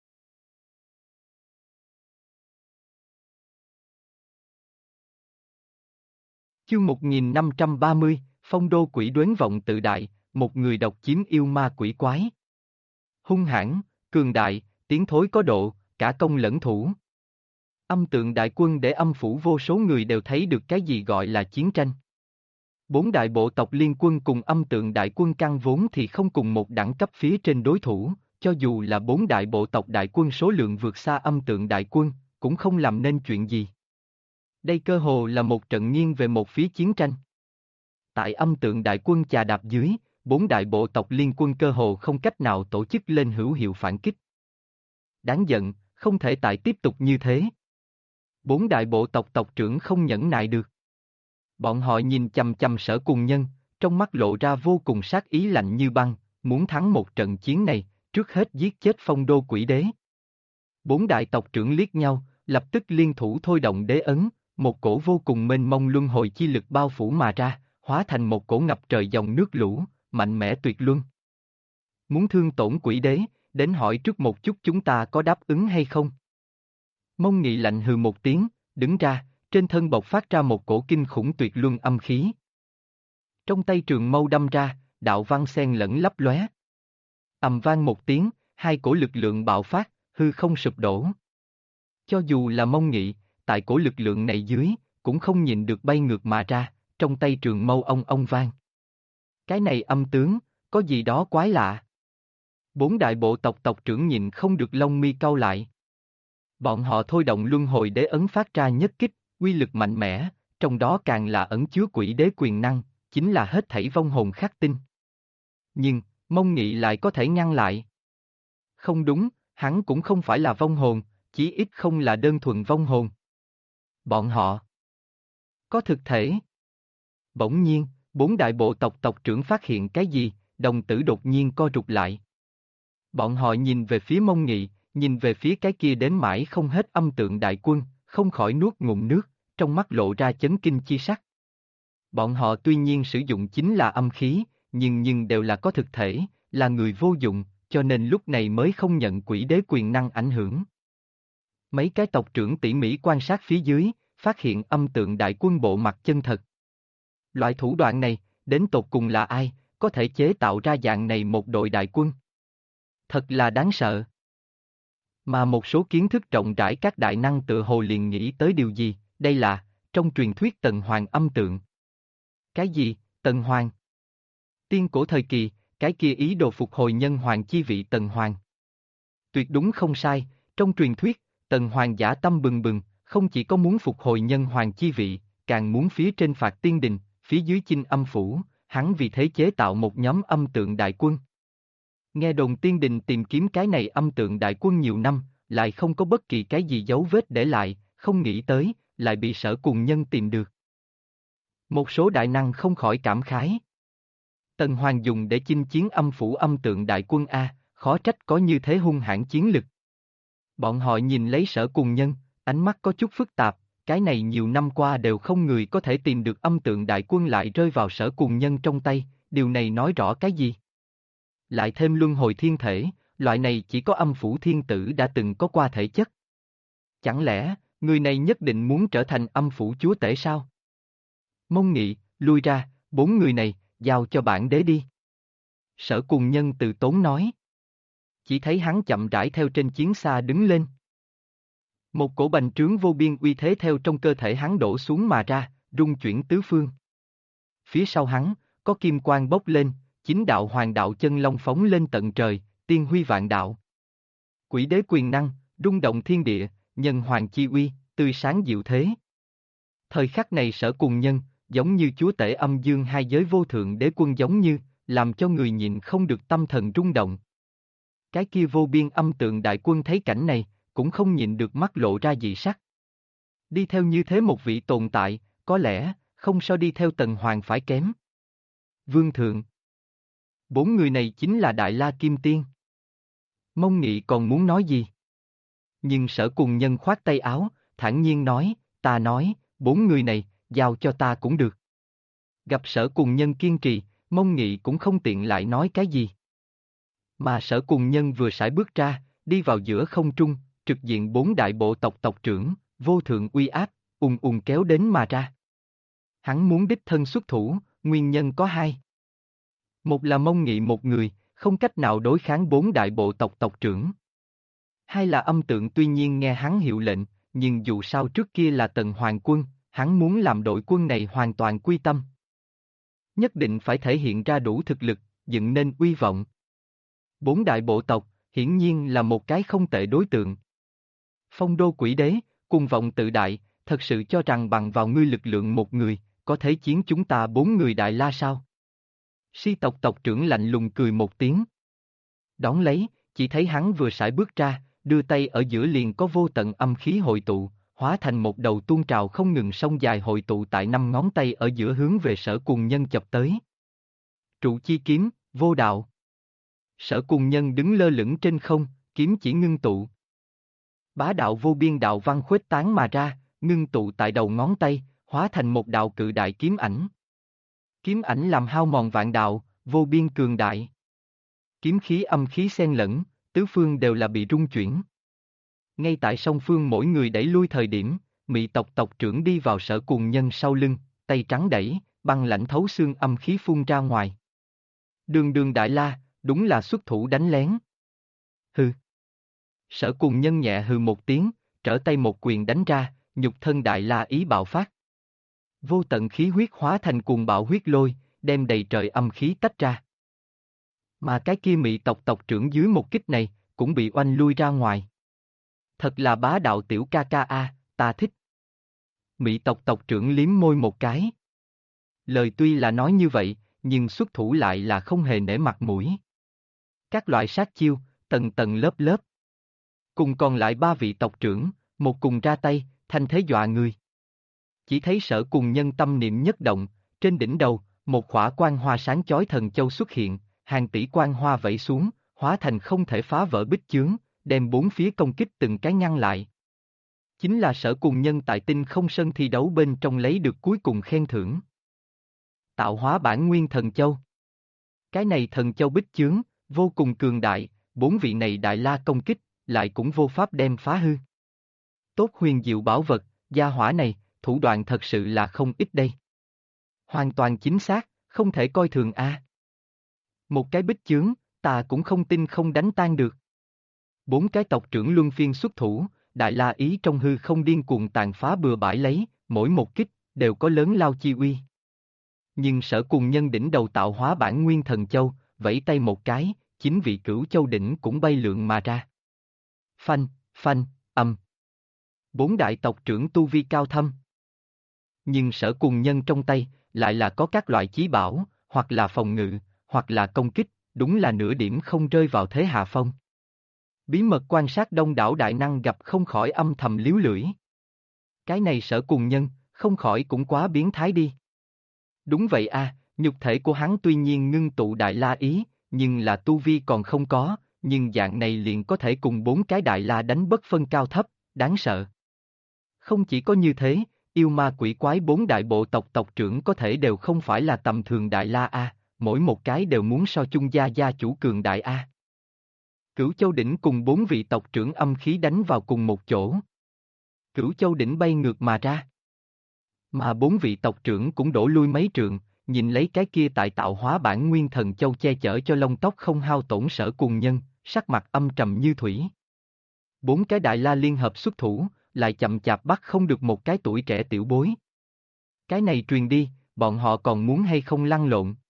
Chương 1530, Phong đô quỷ đoán vọng tự đại, một người độc chiếm yêu ma quỷ quái. Hung hãn, cường đại, tiến thối có độ, cả công lẫn thủ. Âm tượng đại quân để âm phủ vô số người đều thấy được cái gì gọi là chiến tranh. Bốn đại bộ tộc liên quân cùng âm tượng đại quân căn vốn thì không cùng một đẳng cấp phía trên đối thủ, cho dù là bốn đại bộ tộc đại quân số lượng vượt xa âm tượng đại quân, cũng không làm nên chuyện gì. Đây cơ hồ là một trận nghiêng về một phía chiến tranh. Tại âm tượng đại quân chà đạp dưới, bốn đại bộ tộc liên quân cơ hồ không cách nào tổ chức lên hữu hiệu phản kích. Đáng giận, không thể tại tiếp tục như thế. Bốn đại bộ tộc tộc trưởng không nhẫn nại được. Bọn họ nhìn chằm chằm Sở Cùng Nhân, trong mắt lộ ra vô cùng sát ý lạnh như băng, muốn thắng một trận chiến này, trước hết giết chết Phong đô quỷ đế. Bốn đại tộc trưởng liếc nhau, lập tức liên thủ thôi động đế ấn, một cổ vô cùng mênh mông luân hồi chi lực bao phủ mà ra, hóa thành một cổ ngập trời dòng nước lũ, mạnh mẽ tuyệt luân. Muốn thương tổn quỷ đế, đến hỏi trước một chút chúng ta có đáp ứng hay không? Mông Nghị lạnh hừ một tiếng, đứng ra, trên thân bộc phát ra một cổ kinh khủng tuyệt luân âm khí. Trong tay trường mâu đâm ra, đạo văn xen lẫn lấp lóe. Ầm vang một tiếng, hai cổ lực lượng bạo phát, hư không sụp đổ. Cho dù là Mông Nghị, tại cổ lực lượng này dưới, cũng không nhìn được bay ngược mà ra, trong tay trường mâu ông vang. Cái này âm tướng, có gì đó quái lạ. Bốn đại bộ tộc tộc trưởng nhìn không được lông mi cau lại. Bọn họ thôi động luân hồi đế ấn phát ra nhất kích, uy lực mạnh mẽ, trong đó càng là ẩn chứa quỷ đế quyền năng, chính là hết thảy vong hồn khắc tinh. Nhưng, Mông Nghị lại có thể ngăn lại. Không đúng, hắn cũng không phải là vong hồn, chí ít không là đơn thuần vong hồn. Bọn họ có thực thể. Bỗng nhiên, bốn đại bộ tộc tộc trưởng phát hiện cái gì, đồng tử đột nhiên co rụt lại. Bọn họ nhìn về phía Mông Nghị, nhìn về phía cái kia đến mãi không hết âm tượng đại quân, không khỏi nuốt ngụm nước, trong mắt lộ ra chấn kinh chi sắc. Bọn họ tuy nhiên sử dụng chính là âm khí, nhưng đều là có thực thể, là người vô dụng, cho nên lúc này mới không nhận quỷ đế quyền năng ảnh hưởng. Mấy cái tộc trưởng tỉ mỉ quan sát phía dưới, phát hiện âm tượng đại quân bộ mặt chân thật. Loại thủ đoạn này, đến tột cùng là ai, có thể chế tạo ra dạng này một đội đại quân? Thật là đáng sợ. Mà một số kiến thức rộng rãi các đại năng tự hồ liền nghĩ tới điều gì, đây là, trong truyền thuyết Tần Hoàng âm tượng. Cái gì, Tần Hoàng? Tiên cổ thời kỳ, cái kia ý đồ phục hồi nhân hoàng chi vị Tần Hoàng. Tuyệt đúng không sai, trong truyền thuyết, Tần Hoàng dã tâm bừng bừng, không chỉ có muốn phục hồi nhân hoàng chi vị, càng muốn phía trên phạt tiên đình, phía dưới chinh âm phủ, hắn vì thế chế tạo một nhóm âm tượng đại quân. Nghe đồn tiên đình tìm kiếm cái này âm tượng đại quân nhiều năm, lại không có bất kỳ cái gì dấu vết để lại, không nghĩ tới, lại bị Sở Cùng Nhân tìm được. Một số đại năng không khỏi cảm khái. Tần Hoàng dùng để chinh chiến âm phủ âm tượng đại quân A, khó trách có như thế hung hãn chiến lực. Bọn họ nhìn lấy Sở Cùng Nhân, ánh mắt có chút phức tạp, cái này nhiều năm qua đều không người có thể tìm được âm tượng đại quân lại rơi vào Sở Cùng Nhân trong tay, điều này nói rõ cái gì? Lại thêm luân hồi thiên thể, loại này chỉ có âm phủ thiên tử đã từng có qua thể chất. Chẳng lẽ, người này nhất định muốn trở thành âm phủ chúa tể sao? Mông Nghị, lui ra, bốn người này, giao cho bản đế đi. Sở Cùng Nhân từ tốn nói. Chỉ thấy hắn chậm rãi theo trên chiến xa đứng lên. Một cổ bành trướng vô biên uy thế theo trong cơ thể hắn đổ xuống mà ra, rung chuyển tứ phương. Phía sau hắn, có kim quang bốc lên, chính đạo hoàng đạo chân long phóng lên tận trời, tiên huy vạn đạo. Quỷ đế quyền năng, rung động thiên địa, nhân hoàng chi uy, tươi sáng diệu thế. Thời khắc này Sở Cùng Nhân, giống như chúa tể âm dương hai giới vô thượng đế quân giống như, làm cho người nhịn không được tâm thần rung động. Cái kia vô biên âm tượng đại quân thấy cảnh này, cũng không nhịn được mắt lộ ra dị sắc. Đi theo như thế một vị tồn tại, có lẽ, không so đi theo Tần Hoàng phải kém. Vương Thượng. Bốn người này chính là Đại La Kim Tiên. Mông Nghị còn muốn nói gì? Nhưng Sở Cùng Nhân khoát tay áo, thản nhiên nói, ta nói, bốn người này, giao cho ta cũng được. Gặp Sở Cùng Nhân kiên trì, Mông Nghị cũng không tiện lại nói cái gì. Mà Sở Cùng Nhân vừa sải bước ra, đi vào giữa không trung, trực diện bốn đại bộ tộc tộc trưởng, vô thượng uy áp, ùng ùng kéo đến mà ra. Hắn muốn đích thân xuất thủ, nguyên nhân có hai. Một là Mông Nghị một người, không cách nào đối kháng bốn đại bộ tộc tộc trưởng. Hai là âm tượng tuy nhiên nghe hắn hiệu lệnh, nhưng dù sao trước kia là Tần Hoàng quân, hắn muốn làm đội quân này hoàn toàn quy tâm. Nhất định phải thể hiện ra đủ thực lực, dựng nên uy vọng. Bốn đại bộ tộc, hiển nhiên là một cái không tệ đối tượng. Phong đô quỷ đế, cuồng vọng tự đại, thật sự cho rằng bằng vào ngươi lực lượng một người, có thể chiến chúng ta bốn người Đại La sao? Si tộc tộc trưởng lạnh lùng cười một tiếng. Đón lấy, chỉ thấy hắn vừa sải bước ra, đưa tay ở giữa liền có vô tận âm khí hội tụ, hóa thành một đầu tuôn trào không ngừng sông dài hội tụ tại 5 ngón tay ở giữa hướng về Sở Cùng Nhân chập tới. Trụ chi kiếm, vô đạo. Sở Cùng Nhân đứng lơ lửng trên không, kiếm chỉ ngưng tụ. Bá đạo vô biên đạo văn khuếch tán mà ra, ngưng tụ tại đầu ngón tay, hóa thành một đạo cự đại kiếm ảnh. Kiếm ảnh làm hao mòn vạn đạo, vô biên cường đại. Kiếm khí âm khí xen lẫn, tứ phương đều là bị rung chuyển. Ngay tại song phương mỗi người đẩy lui thời điểm, Mị tộc tộc trưởng đi vào Sở Cùng Nhân sau lưng, tay trắng đẩy, băng lạnh thấu xương âm khí phun ra ngoài. Đường đường Đại La, đúng là xuất thủ đánh lén. Hừ. Sở Cùng Nhân nhẹ hừ một tiếng, trở tay một quyền đánh ra, nhục thân Đại La ý bạo phát. Vô tận khí huyết hóa thành cuồng bạo huyết lôi, đem đầy trời âm khí tách ra. Mà cái kia Mị tộc tộc trưởng dưới một kích này, cũng bị oanh lui ra ngoài. Thật là bá đạo tiểu ca ca a, ta thích. Mị tộc tộc trưởng liếm môi một cái. Lời tuy là nói như vậy, nhưng xuất thủ lại là không hề nể mặt mũi. Các loại sát chiêu, tầng tầng lớp lớp. Cùng còn lại ba vị tộc trưởng, một cùng ra tay, thanh thế dọa người. Chỉ thấy Sở Cùng Nhân tâm niệm nhất động, trên đỉnh đầu, một khỏa quang hoa sáng chói thần châu xuất hiện, hàng tỷ quang hoa vẩy xuống, hóa thành không thể phá vỡ bích chướng, đem bốn phía công kích từng cái ngăn lại. Chính là Sở Cùng Nhân tại Tinh Không Sân thi đấu bên trong lấy được cuối cùng khen thưởng. Tạo hóa bản nguyên thần châu. Cái này thần châu bích chướng, vô cùng cường đại, bốn vị này Đại La công kích, lại cũng vô pháp đem phá hư. Tốt huyền diệu bảo vật, gia hỏa này, thủ đoạn thật sự là không ít đây. Hoàn toàn chính xác, không thể coi thường a. Một cái bích chướng, ta cũng không tin không đánh tan được. Bốn cái tộc trưởng luân phiên xuất thủ, Đại La ý trong hư không điên cuồng tàn phá bừa bãi lấy, mỗi một kích, đều có lớn lao chi uy. Nhưng Sở Cùng Nhân đỉnh đầu tạo hóa bản nguyên thần châu, vẫy tay một cái, chính vị Cửu Châu đỉnh cũng bay lượn mà ra. Phanh, phanh, âm. Bốn đại tộc trưởng tu vi cao thâm. Nhưng Sở Cùng Nhân trong tay, lại là có các loại chí bảo, hoặc là phòng ngự, hoặc là công kích, đúng là nửa điểm không rơi vào thế hạ phong. Bí mật quan sát đông đảo đại năng gặp không khỏi âm thầm líu lưỡi. Cái này Sở Cùng Nhân, không khỏi cũng quá biến thái đi. Đúng vậy a, nhục thể của hắn tuy nhiên ngưng tụ Đại La ý, nhưng là tu vi còn không có, nhưng dạng này liền có thể cùng bốn cái Đại La đánh bất phân cao thấp, đáng sợ. Không chỉ có như thế, yêu ma quỷ quái bốn đại bộ tộc tộc trưởng có thể đều không phải là tầm thường Đại La a, mỗi một cái đều muốn so chung gia chủ cường đại a. Cửu Châu đỉnh cùng bốn vị tộc trưởng âm khí đánh vào cùng một chỗ. Cửu Châu đỉnh bay ngược mà ra. Mà bốn vị tộc trưởng cũng đổ lui mấy trượng, nhìn lấy cái kia tại tạo hóa bản nguyên thần châu che chở cho lông tóc không hao tổn Sở Cùng Nhân, sắc mặt âm trầm như thủy. Bốn cái đại la liên hợp xuất thủ, lại chậm chạp bắt không được một cái tuổi trẻ tiểu bối. Cái này truyền đi, bọn họ còn muốn hay không lăn lộn?